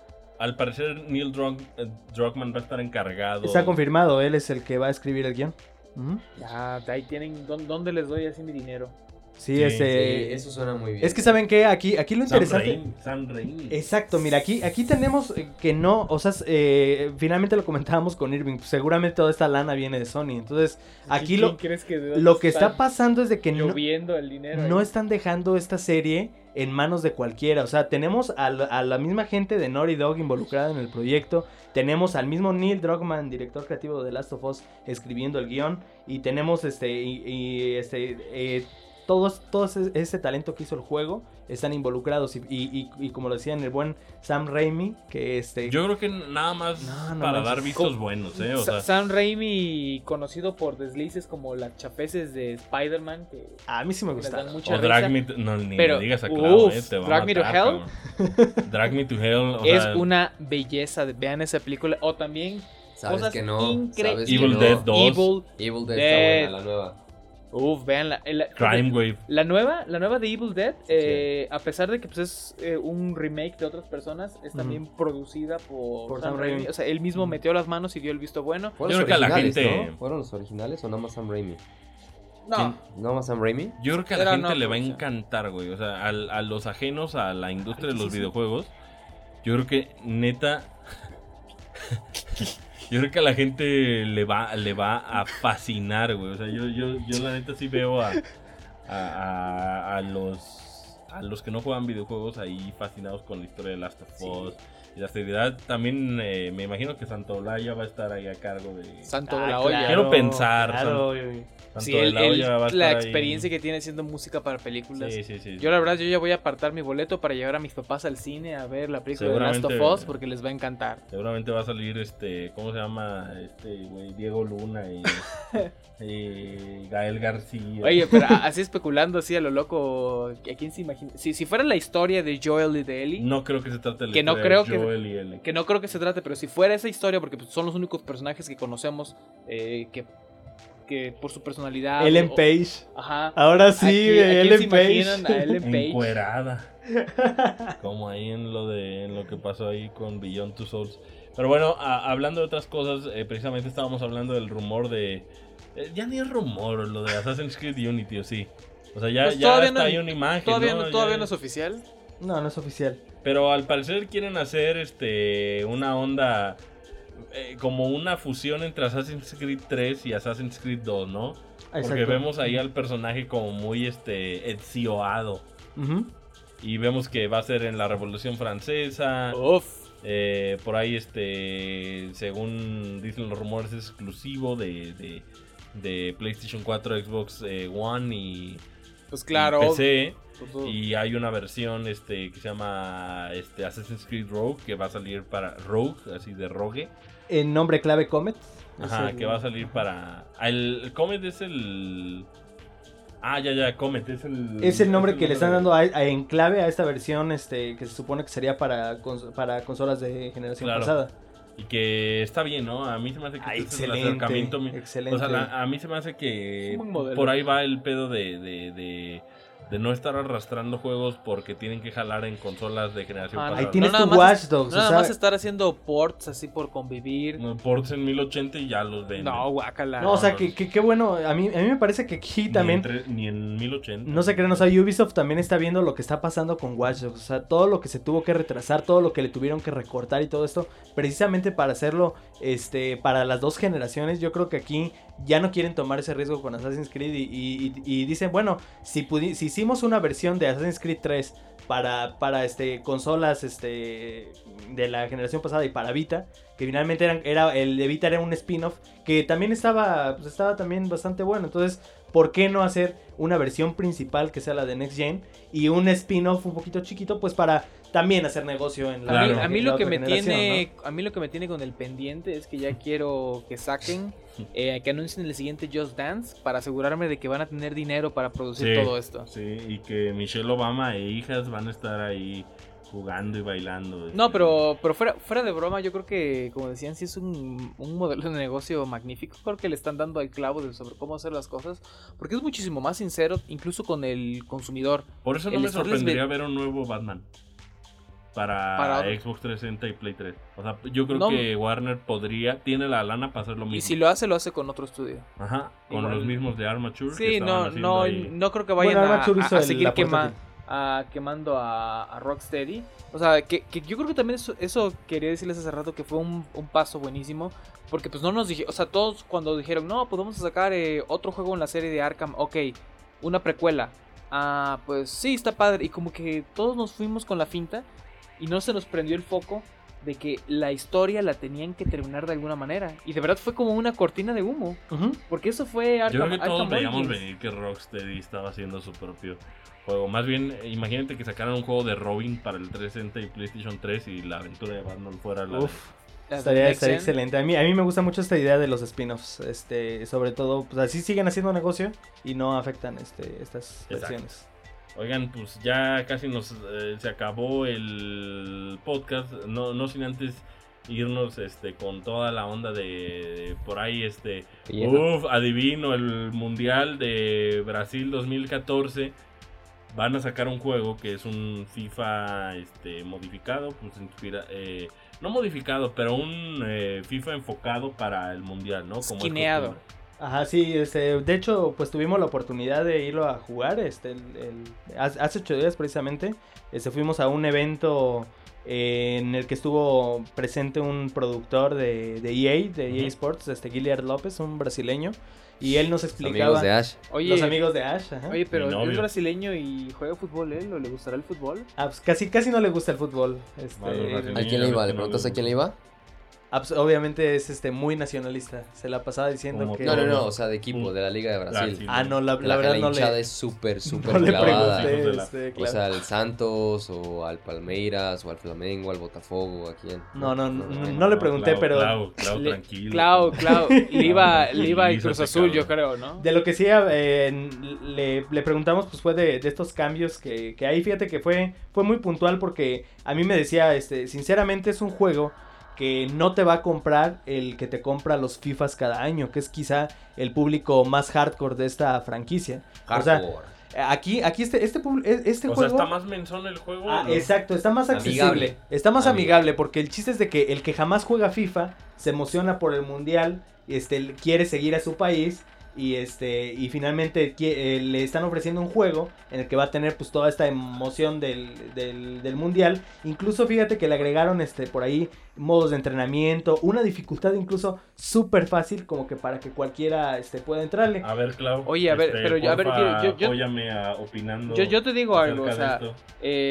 al parecer Neil Drug- eh, Druckmann va a estar encargado. Está confirmado, él es el que va a escribir el guión. Ujú. Ya, de ahí tienen, ¿dó- ¿dónde les doy así mi dinero? Sí, Sí, este... Sí, eso suena muy bien. Es que saben que aquí, aquí lo Sam interesante... Raimi, Sam Raimi. Exacto, mira, aquí, aquí tenemos eh, que no, o sea, eh, finalmente lo comentábamos con Irving, pues, seguramente toda esta lana viene de Sony, entonces aquí ¿Quién lo, crees que de dónde lo que está pasando es de que no, lloviendo el dinero? no ahí? están dejando esta serie en manos de cualquiera, o sea, tenemos a la, a la misma gente de Naughty Dog involucrada en el proyecto, tenemos al mismo Neil Druckmann, director creativo de The Last of Us, escribiendo el guión, y tenemos este, y, y, este, eh, todos, todos ese, ese talento que hizo el juego están involucrados y, y, y, y como lo decían el buen Sam Raimi, que este... Yo creo que nada más No, no para manches. dar vistos ¿Cómo? buenos, ¿eh? O Sa- sea, Sam Raimi, conocido por deslices como las chapeces de Spider-Man, que A mí sí me les gusta. dan mucha o Drag risa. Me, no, ni Pero, me digas a claro, uf, eh, te va Drag a Me to matar, Hell. cabrón. Drag Me to Hell, o Es sea, una belleza, de- vean esa película. O también Sabes cosas que no. incre- Sabes que Evil no. Dead dos, Evil, Evil Dead Dead. está buena, la nueva. uf, vean la, la- Crime Wave. la nueva, la nueva de Evil Dead, eh, a pesar de que pues, es eh, un remake de otras personas, es también producida por, Por Sam Sam Raimi. Raimi. O sea, él mismo metió las manos y dio el visto bueno. Fueron Yo los creo que a la originales, gente- ¿no? ¿Fueron los originales o nada más Sam Raimi? No, ¿No más Sam Raimi? Yo creo que a la Era gente una le va a producción. encantar, güey. O sea, al- a, los ajenos a la industria de Ay, los sí, sí. videojuegos, yo creo que neta. Yo creo que a la gente le va, le va a fascinar, güey. O sea, yo, yo, yo la neta sí veo a, a, a- a los a los que no juegan videojuegos ahí fascinados con la historia de Last of Us y la seriedad. También eh, me imagino que Santolaya va a estar ahí a cargo de... Santo Ah, de la olla. Quiero pensar, Claro, güey. Santo Sí, de el- la el- Olla va a estar la ahí. experiencia que tiene haciendo música para películas. Sí, sí, sí. Yo la verdad, yo ya voy a apartar mi boleto para llevar a mis papás al cine a ver la película de Last of Seguramente- Us porque les va a encantar. Seguramente va a salir este, ¿cómo se llama? Este, güey, Diego Luna y, y Gael García. Oye, pero a- así especulando así a lo loco, ¿a quién se imagina imagina- si, si fuera la historia de Joel y de Ellie, No creo que se trate de la Que no historia de creo que- Joel y Ellie. que no creo que se trate, pero si fuera esa historia, porque pues, son los únicos personajes que conocemos eh, que, que por su personalidad... Ellen o- Page. Ajá. Ahora sí, ¿A quién- a quién se Ellen imaginan Page. a Ellen Page? Encuerada. Como ahí en lo de en lo que pasó ahí con Beyond Two Souls. Pero bueno, a- hablando de otras cosas, eh, precisamente estábamos hablando del rumor de... eh, ya ni es rumor lo de Assassin's Creed Unity, ¿o sí? O sea, ya, Pues ya todavía está no- ahí una imagen, Todavía, ¿no? no, todavía Ya- no es oficial. No, no es oficial. Pero al parecer quieren hacer este una onda... eh, como una fusión entre Assassin's Creed tres y Assassin's Creed dos, ¿no? Porque Exacto. vemos ahí al personaje como muy este Ezioado. Ujú. Y vemos que va a ser en la Revolución Francesa. Uf. Eh, por ahí, este, según dicen los rumores, es exclusivo de, de, de PlayStation cuatro, Xbox eh, One y, Pues claro. y P C. Pues, Y hay una versión este, que se llama este, Assassin's Creed Rogue, que va a salir para Rogue, así de Rogue. En nombre clave Comet. Ajá, Es el- que va a salir para... ah, El, el Comet es el... Ah, ya, ya, Comet es el... Es el nombre que le están dando de- a, a- en clave a esta versión este que se supone que sería para, cons- para consolas de generación Claro. pasada. Y que está bien, ¿no? A mí se me hace que Ah, este es el excelente, acercamiento... mi- excelente. O sea, la- a mí se me hace que Es un buen modelo. por ahí va el pedo de, de, de, de no estar arrastrando juegos porque tienen que jalar en consolas de generación Ah, no. pasada. Ahí tienes No, nada tu más- Watch Dogs. no nada o sea, más estar haciendo ports así por convivir. No, ports en mil ochenta y ya los venden. No, guácala. no, o sea, no, que, no. que, qué bueno. A mí, a mí me parece que aquí Ni en también... tre- Ni en mil ochenta. No se creen, o sea, Ubisoft también está viendo lo que está pasando con Watch Dogs. O sea, todo lo que se tuvo que retrasar, todo lo que le tuvieron que recortar y todo esto, precisamente para hacerlo este, para las dos generaciones. Yo creo que aquí ya no quieren tomar ese riesgo con Assassin's Creed y, y- y- y dicen, bueno, si, pudi- si hicimos una versión de Assassin's Creed tres para, para este, consolas este, de la generación pasada y para Vita, que finalmente eran, era, el de Vita era un spin-off que también estaba, pues, estaba también bastante bueno. Entonces, ¿por qué no hacer una versión principal que sea la de Next Gen y un spin-off un poquito chiquito, pues para también hacer negocio en la A mí, Claro. a mí en la lo que otra me generación, tiene, a mí lo que me tiene con el pendiente es que ya quiero que saquen, eh, que anuncien el siguiente Just Dance para asegurarme de que van a tener dinero para producir Sí, todo esto. Sí, y que Michelle Obama e hijas van a estar ahí jugando y bailando. No, este. pero, pero fuera, fuera de broma, yo creo que, como decían, sí es un, un modelo de negocio magnífico. Creo que le están dando al clavo de sobre cómo hacer las cosas, porque es muchísimo más sincero, incluso con el consumidor. Por eso no el me estarles sorprendería ve- ver un nuevo Batman. Para, Para- Xbox trescientos sesenta y Play tres. O sea, yo creo No. que Warner podría, tiene la lana para hacer lo mismo. Y si lo hace, lo hace con otro estudio. Ajá, con Igual. los mismos de Armature. que Sí, estaban no, haciendo no, ahí. no creo que vayan Bueno, a, Armature a- hizo a el- seguir la quema- portátil. a- quemando a, a Rocksteady. O sea, que, que yo creo que también eso, eso quería decirles hace rato que fue un, un paso buenísimo. Porque pues no nos dije, o sea, todos cuando dijeron, no, pues vamos a sacar eh, otro juego en la serie de Arkham, ok, una precuela. Ah, pues sí, está padre. Y como que todos nos fuimos con la finta y no se nos prendió el foco de que la historia la tenían que terminar de alguna manera. Y de verdad fue como una cortina de humo. Ujú. Porque eso fue Yo Arkham, creo que todos Arkham veíamos Origins. venir que Rocksteady estaba haciendo su propio juego. Más bien, eh, imagínate que sacaran un juego de Robin para el trescientos sesenta y PlayStation tres y la aventura de Batman fuera la de- Uf, Las de estaría, Next estaría Gen. excelente. A mí, a mí me gusta mucho esta idea de los spin-offs. Este, sobre todo, pues así siguen haciendo negocio y no afectan este, estas Exacto. versiones. Oigan, pues ya casi nos eh, se acabó el podcast. No, no sin antes irnos este con toda la onda de, de por ahí este Lleno. uf, adivino el mundial de Brasil dos mil catorce. Van a sacar un juego que es un FIFA este modificado, pues inspira eh, no modificado, pero un eh, FIFA enfocado para el mundial, ¿no? Como es Esquineado. costumbre. Ajá, sí, este, de hecho, pues tuvimos la oportunidad de irlo a jugar, este, el, el- hace hace ocho días precisamente, este, fuimos a un evento eh, en el que estuvo presente un productor de, de E A, de E A Ujú. Sports, este, Guilherme López, un brasileño, y él nos Los explicaba, amigos de Ash. Oye, los amigos de Ash, ajá. oye, pero Mi novio. es brasileño y juega fútbol, ¿eh? ¿O le gustará el fútbol? Ah, pues casi, casi no le gusta el fútbol, este, Malo, él- brasileño. ¿A quién le iba? ¿Le No, preguntaste a no, quién le no. iba? abs- obviamente es este muy nacionalista. Se la pasaba diciendo Como que... No, no, no, o sea, de equipo, de la Liga de Brasil. sí. Ah, no, la, la La, verdad la no le... hinchada es súper, súper No le clavada. pregunté, Hijos de la- este, O claro. sea, al Santos, o al Palmeiras, o al Flamengo, al Botafogo, ¿a quién? No, no, no, no le pregunté, Clau, pero... Clau, Clau, Le- tranquilo. Clau, Clau, le iba, le iba a Tranquilízate, Cruz Azul, yo cabrón. creo, ¿no? De lo que sí eh, le, le preguntamos, pues fue de, de estos cambios que, que hay. Fíjate que fue, fue muy puntual porque a mí me decía, este, sinceramente es un juego que no te va a comprar el que te compra los FIFAs cada año, que es quizá el público más hardcore de esta franquicia. O sea, Hardcore. aquí, aquí este, este, pub- este O juego... sea, está más menzón el juego. Ah, ¿no? exacto, está más accesible, Amigable. está más Amigable. amigable porque el chiste es de que el que jamás juega FIFA se emociona por el mundial, este, quiere seguir a su país y este y finalmente qui- eh, le están ofreciendo un juego en el que va a tener pues toda esta emoción del, del, del mundial. Incluso fíjate que le agregaron este por ahí modos de entrenamiento, una dificultad incluso súper fácil como que para que cualquiera este pueda entrarle. A ver, Clau. Oye, a ver, este, pero yo- a ver, porfa, yo- yo- apóyame a opinando. Yo, yo te digo algo, o acerca sea, de esto.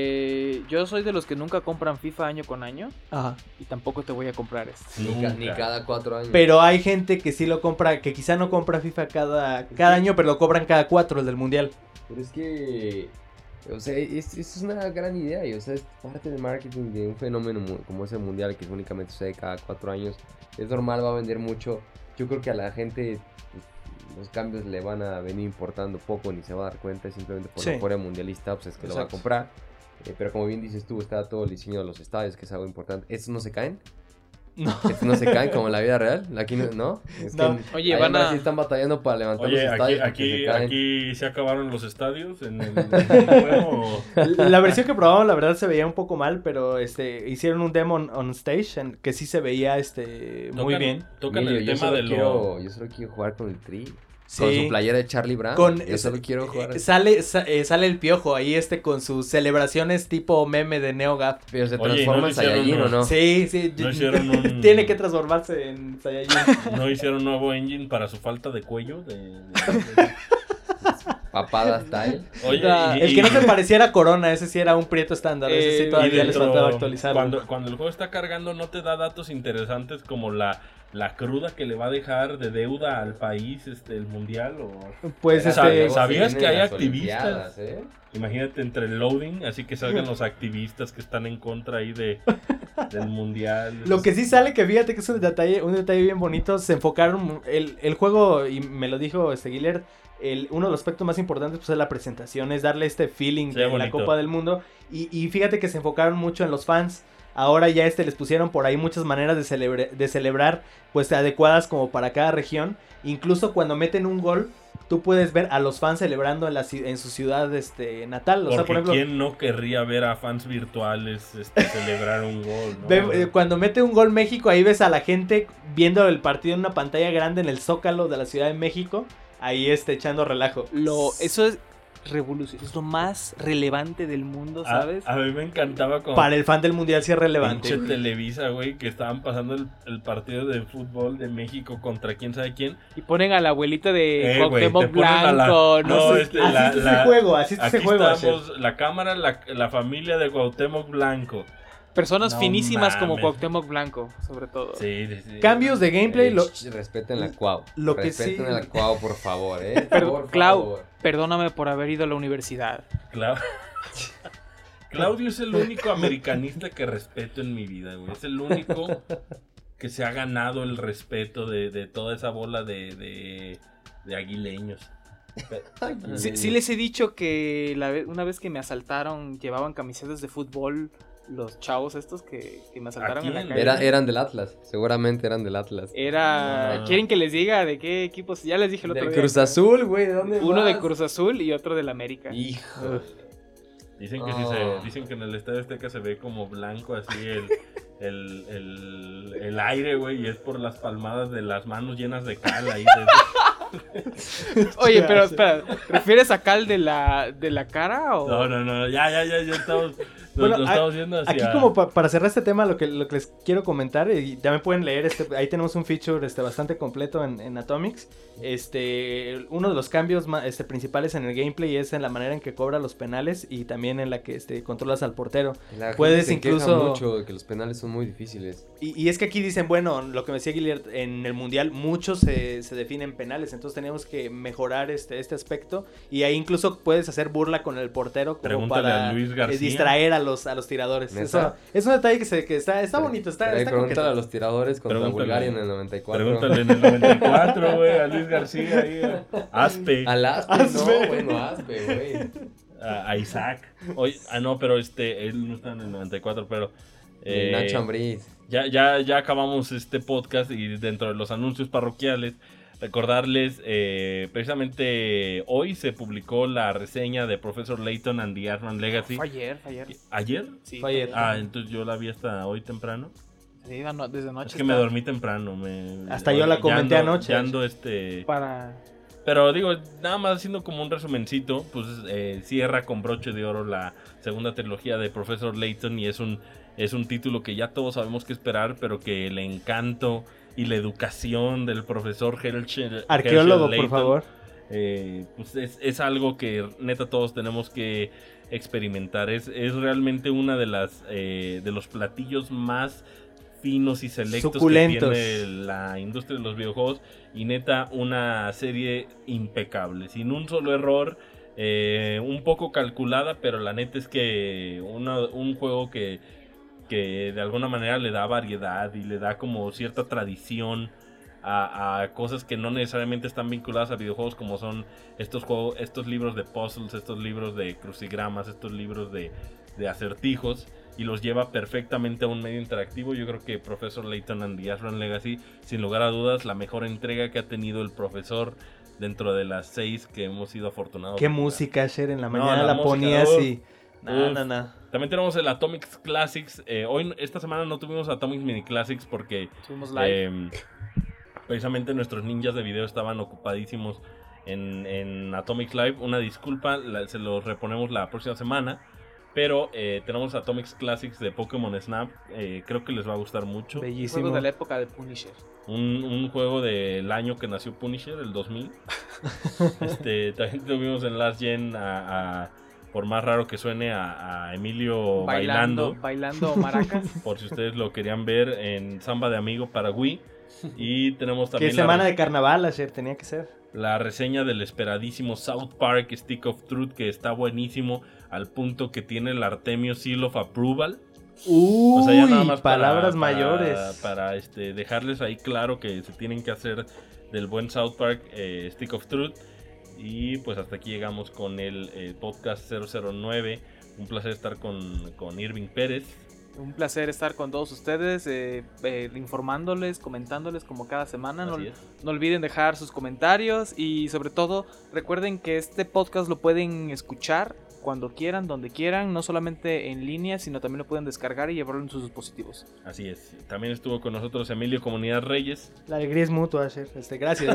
eh, yo soy de los que nunca compran FIFA año con año Ajá. y tampoco te voy a comprar este. Ni, ca- Nunca. ni cada cuatro años. Pero hay gente que sí lo compra, que quizá no compra FIFA cada, cada año, pero lo cobran cada cuatro, el del mundial. Pero es que, o sea, es, es una gran idea y, o sea, es parte del marketing de un fenómeno mu- como es el mundial, que únicamente sucede cada cuatro años. Es normal, va a vender mucho. Yo creo que a la gente pues, los cambios le van a venir importando poco, ni se va a dar cuenta, es simplemente por Sí. lo fuera mundialista, pues es que lo va a Exacto. comprar. Eh, pero como bien dices tú, está todo el diseño de los estadios, que es algo importante. ¿Estos no se caen? No. ¿Estos no se caen como en la vida real? Aquí no, ¿no? Es No. que Oye, allá van en a- Brasil están batallando para levantar Oye, los aquí, estadios porque aquí, se caen. aquí se acabaron los estadios en el, en el juego. La versión que probamos, la verdad, se veía un poco mal, pero este hicieron un demo on, on stage en que sí se veía este muy Tocan- bien. Tocan Emilio, el yo tema solo de lo... quiero, yo solo quiero jugar con el Tri. Sí. Con su playera de Charlie Brown. Con, yo solo quiero jugar. eh, sale sa- eh, sale el piojo ahí este con sus celebraciones tipo meme de NeoGAF. Pero se Oye, ¿no transforma le en hicieron Saiyajin, ¿o unos- no? Sí, sí. No hicieron un- Tiene que transformarse en Saiyajin. ¿No hicieron nuevo engine para su falta de cuello? De, de- de- Papada style. Oye, Da- y- El que no se pareciera a Corona, ese sí era un prieto estándar. Ese sí Eh, todavía y les dentro, faltaba actualizarlo. Cuando, cuando el juego está cargando, ¿no te da datos interesantes como la, la cruda que le va a dejar de deuda al país este el mundial? O... Pues Sa- este. sa- ¿Sabías Vienen que hay las activistas? Olimpiadas, ¿eh? Imagínate entre el loading, así que salgan los activistas que están en contra ahí de, del mundial. Lo que sí sale, que fíjate que es un detalle, un detalle bien bonito, se enfocaron, el, el juego, y me lo dijo este Guiller, el, uno de los aspectos más importantes pues es la presentación, es darle este feeling Sí, de la bonito. Copa del Mundo, y, y fíjate que se enfocaron mucho en los fans. Ahora ya este les pusieron por ahí muchas maneras de, celebre- de celebrar, pues adecuadas como para cada región. Incluso cuando meten un gol, tú puedes ver a los fans celebrando en, la, ci- en su ciudad este, natal. O Porque sea, por ejemplo, quién no querría ver a fans virtuales este, celebrar un gol, ¿no? ve- eh, cuando mete un gol México, ahí ves a la gente viendo el partido en una pantalla grande en el Zócalo de la Ciudad de México, ahí este, echando relajo. Lo, eso es revolución, es lo más relevante del mundo, a, ¿sabes? a mí me encantaba como Para el fan del Mundial sí es relevante. pinche Televisa, güey, que estaban pasando el, el partido de fútbol de México contra quién sabe quién. Y ponen a la abuelita de Eh, güey, Cuauhtémoc te ponen a la- Blanco, no, no, sé. este, así la- está la- ese juego, así está Aquí ese juego. estamos, la cámara, la, la familia de Cuauhtémoc Blanco. Personas No finísimas como mames. Cuauhtémoc Blanco, sobre todo. Sí, sí, sí. Cambios de gameplay, Eh, lo, ch, respeten la Cuau. lo que respeten sí- la Cuau, por favor, ¿eh? Pero, por Clau, favor. perdóname por haber ido a la universidad. Clau- Claudio es el único americanista que respeto en mi vida, güey. Es el único que se ha ganado el respeto de, de toda esa bola de, de, de aguileños. Sí, sí les he dicho que la ve- una vez que me asaltaron, llevaban camisetas de fútbol los chavos estos que, que me asaltaron ¿A en la quién? calle. Era, eran del Atlas, seguramente eran del Atlas. Era... No. ¿Quieren que les diga de qué equipos? Ya les dije el otro Del día. Cruz Azul, güey, ¿de dónde Uno de vas? Cruz Azul y otro del América. Hijo. Dicen que sí Oh. se, dicen que en el Estadio Azteca se ve como blanco así el, el, el, el aire, güey, y es por las palmadas de las manos llenas de cal ahí. de- Oye, pero espera, ¿refieres a Cal de la, de la cara o...? No, no, no, ya, ya, ya, ya estamos. Bueno, lo estamos viendo hacia... Aquí como pa para cerrar este tema, lo que, lo que les quiero comentar, y también pueden leer, este, ahí tenemos un feature este, bastante completo en, en Atomics. Este, uno de los cambios más, este, principales en el gameplay es en la manera en que cobra los penales y también en la que este, controlas al portero. La Puedes gente se incluso... queja mucho de que los penales son muy difíciles. Y, y es que aquí dicen, bueno, lo que me decía Guillermo, en el Mundial muchos se, se definen penales, entonces tenemos que mejorar este, este aspecto y ahí incluso puedes hacer burla con el portero como Pregúntale para a Luis García. eh, distraer a los, a los tiradores. Eso, es un detalle que, se, que está, está bonito, está, está Pregúntale coqueto. a los tiradores contra Pregúntale. Bulgaria en el noventa y cuatro. Pregúntale en el noventa y cuatro, güey, a Luis García, ahí, a Aspe, Al Aspe, Aspe. no, bueno, Aspe, güey. a, a Isaac. Oye, ah, no, pero este, él no está en el noventa y cuatro, pero... Eh, Nacho Ambriz. Ya, ya, ya acabamos este podcast y dentro de los anuncios parroquiales, recordarles, eh, precisamente hoy se publicó la reseña de Professor Layton and the Ant-Man Legacy. Fue ayer, fue ayer. ¿Ayer? Sí, Fue ayer. Ah, entonces yo la vi hasta hoy temprano. Sí, no, desde noche. Es que me está dormí temprano. Me, Hasta yo la ya comenté ando- anoche. ya ando, este... Para... Pero digo, nada más haciendo como un resumencito, pues eh, cierra con broche de oro la segunda trilogía de Professor Layton y es un, es un título que ya todos sabemos qué esperar, pero que el encanto y la educación del profesor Herschel, Arqueólogo, Herschel por Layton, favor. eh, pues es, es algo que neta todos tenemos que experimentar. Es, es realmente una de las eh, de los platillos más finos y selectos Suculentos. que tiene la industria de los videojuegos y neta una serie impecable, sin un solo error, eh, un poco calculada, pero la neta es que una, un juego que, que de alguna manera le da variedad y le da como cierta tradición a, a cosas que no necesariamente están vinculadas a videojuegos, como son estos juegos, estos libros de puzzles, estos libros de crucigramas, estos libros de, de acertijos, y los lleva perfectamente a un medio interactivo. Yo creo que Professor Layton and the Ant-Man Legacy, sin lugar a dudas, la mejor entrega que ha tenido el profesor dentro de las seis que hemos sido afortunados. Qué de jugar. música, Asher, en la No, mañana la la, música, ponías uf, y... No, uf. no, no. También tenemos el Atomics Classics. Eh, hoy, esta semana no tuvimos Atomics Mini Classics porque Subimos live. eh, precisamente nuestros ninjas de video estaban ocupadísimos en, en Atomics Live. Una disculpa, la- se los reponemos la próxima semana. Pero eh, tenemos Atomics Classics de Pokémon Snap. Eh, creo que les va a gustar mucho. Bellísimo. Juegos de la época de Punisher. Un, un juego del año que nació Punisher, el dos mil. este, también tuvimos en Last Gen a, a- por más raro que suene, a, a Emilio Bailando, bailando. bailando maracas. Por si ustedes lo querían ver en Samba de Amigo para Wii. Y tenemos Qué también la, semana de carnaval, Asher, tenía que ser. la reseña del esperadísimo South Park Stick of Truth, que está buenísimo al punto que tiene el Artemio Seal of Approval. Uy, O sea, ya nada más para- palabras para- mayores. Para, este, dejarles ahí claro que se tienen que hacer del buen South Park eh, Stick of Truth. Y pues hasta aquí llegamos con el eh, podcast cero cero nueve. Un placer estar con, con Irving Pérez. Un placer estar con todos ustedes, eh, eh, informándoles, comentándoles como cada semana. No, Así es. no olviden dejar sus comentarios y sobre todo recuerden que este podcast lo pueden escuchar cuando quieran, donde quieran, no solamente en línea, sino también lo pueden descargar y llevarlo en sus dispositivos. Así es. También estuvo con nosotros Emilio Comunidad Reyes. La alegría es mutua, Asher. Este, gracias.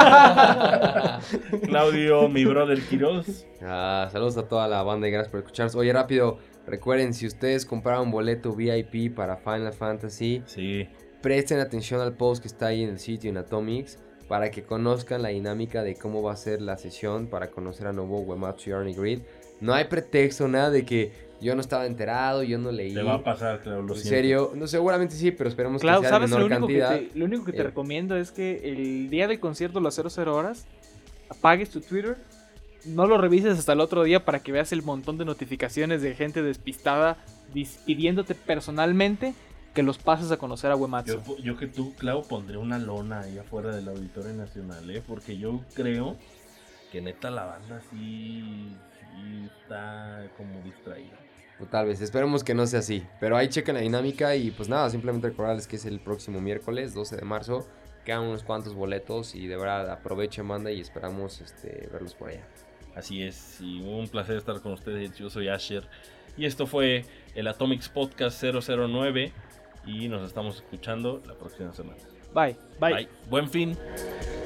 Claudio, mi brother Quiroz. Ah, saludos a toda la banda y gracias por escucharnos. Oye, rápido, recuerden, si ustedes compraron boleto V I P para Final Fantasy, Sí. presten atención al post que está ahí en el sitio en Atomics para que conozcan la dinámica de cómo va a ser la sesión para conocer a nuevo Uematsu y Arnie Grid. No hay pretexto, nada de que yo no estaba enterado, yo no leí. Te va a pasar, Claudio. Lo En siento. serio, no, seguramente sí, pero esperemos Clau, que sea de ¿sabes? Lo menor único, que cantidad. te, lo único que te Eh. recomiendo es que el día del concierto, las cero cero horas, apagues tu Twitter, no lo revises hasta el otro día para que veas el montón de notificaciones de gente despistada dis- pidiéndote personalmente que los pases a conocer a Uematsu. Yo, yo que tú, Clau, pondré una lona ahí afuera del Auditorio Nacional, ¿eh? Porque yo creo que neta la banda sí, sí está como distraída. O tal vez, esperemos que no sea así. Pero ahí chequen la dinámica y pues nada, simplemente recordarles que es el próximo miércoles, doce de marzo. Quedan unos cuantos boletos y de verdad aprovechen, banda, y esperamos este, verlos por allá. Así es, y un placer estar con ustedes. Yo soy Asher y esto fue el Atomics Podcast cero cero nueve y nos estamos escuchando la próxima semana. Bye. Bye. Bye. Buen fin.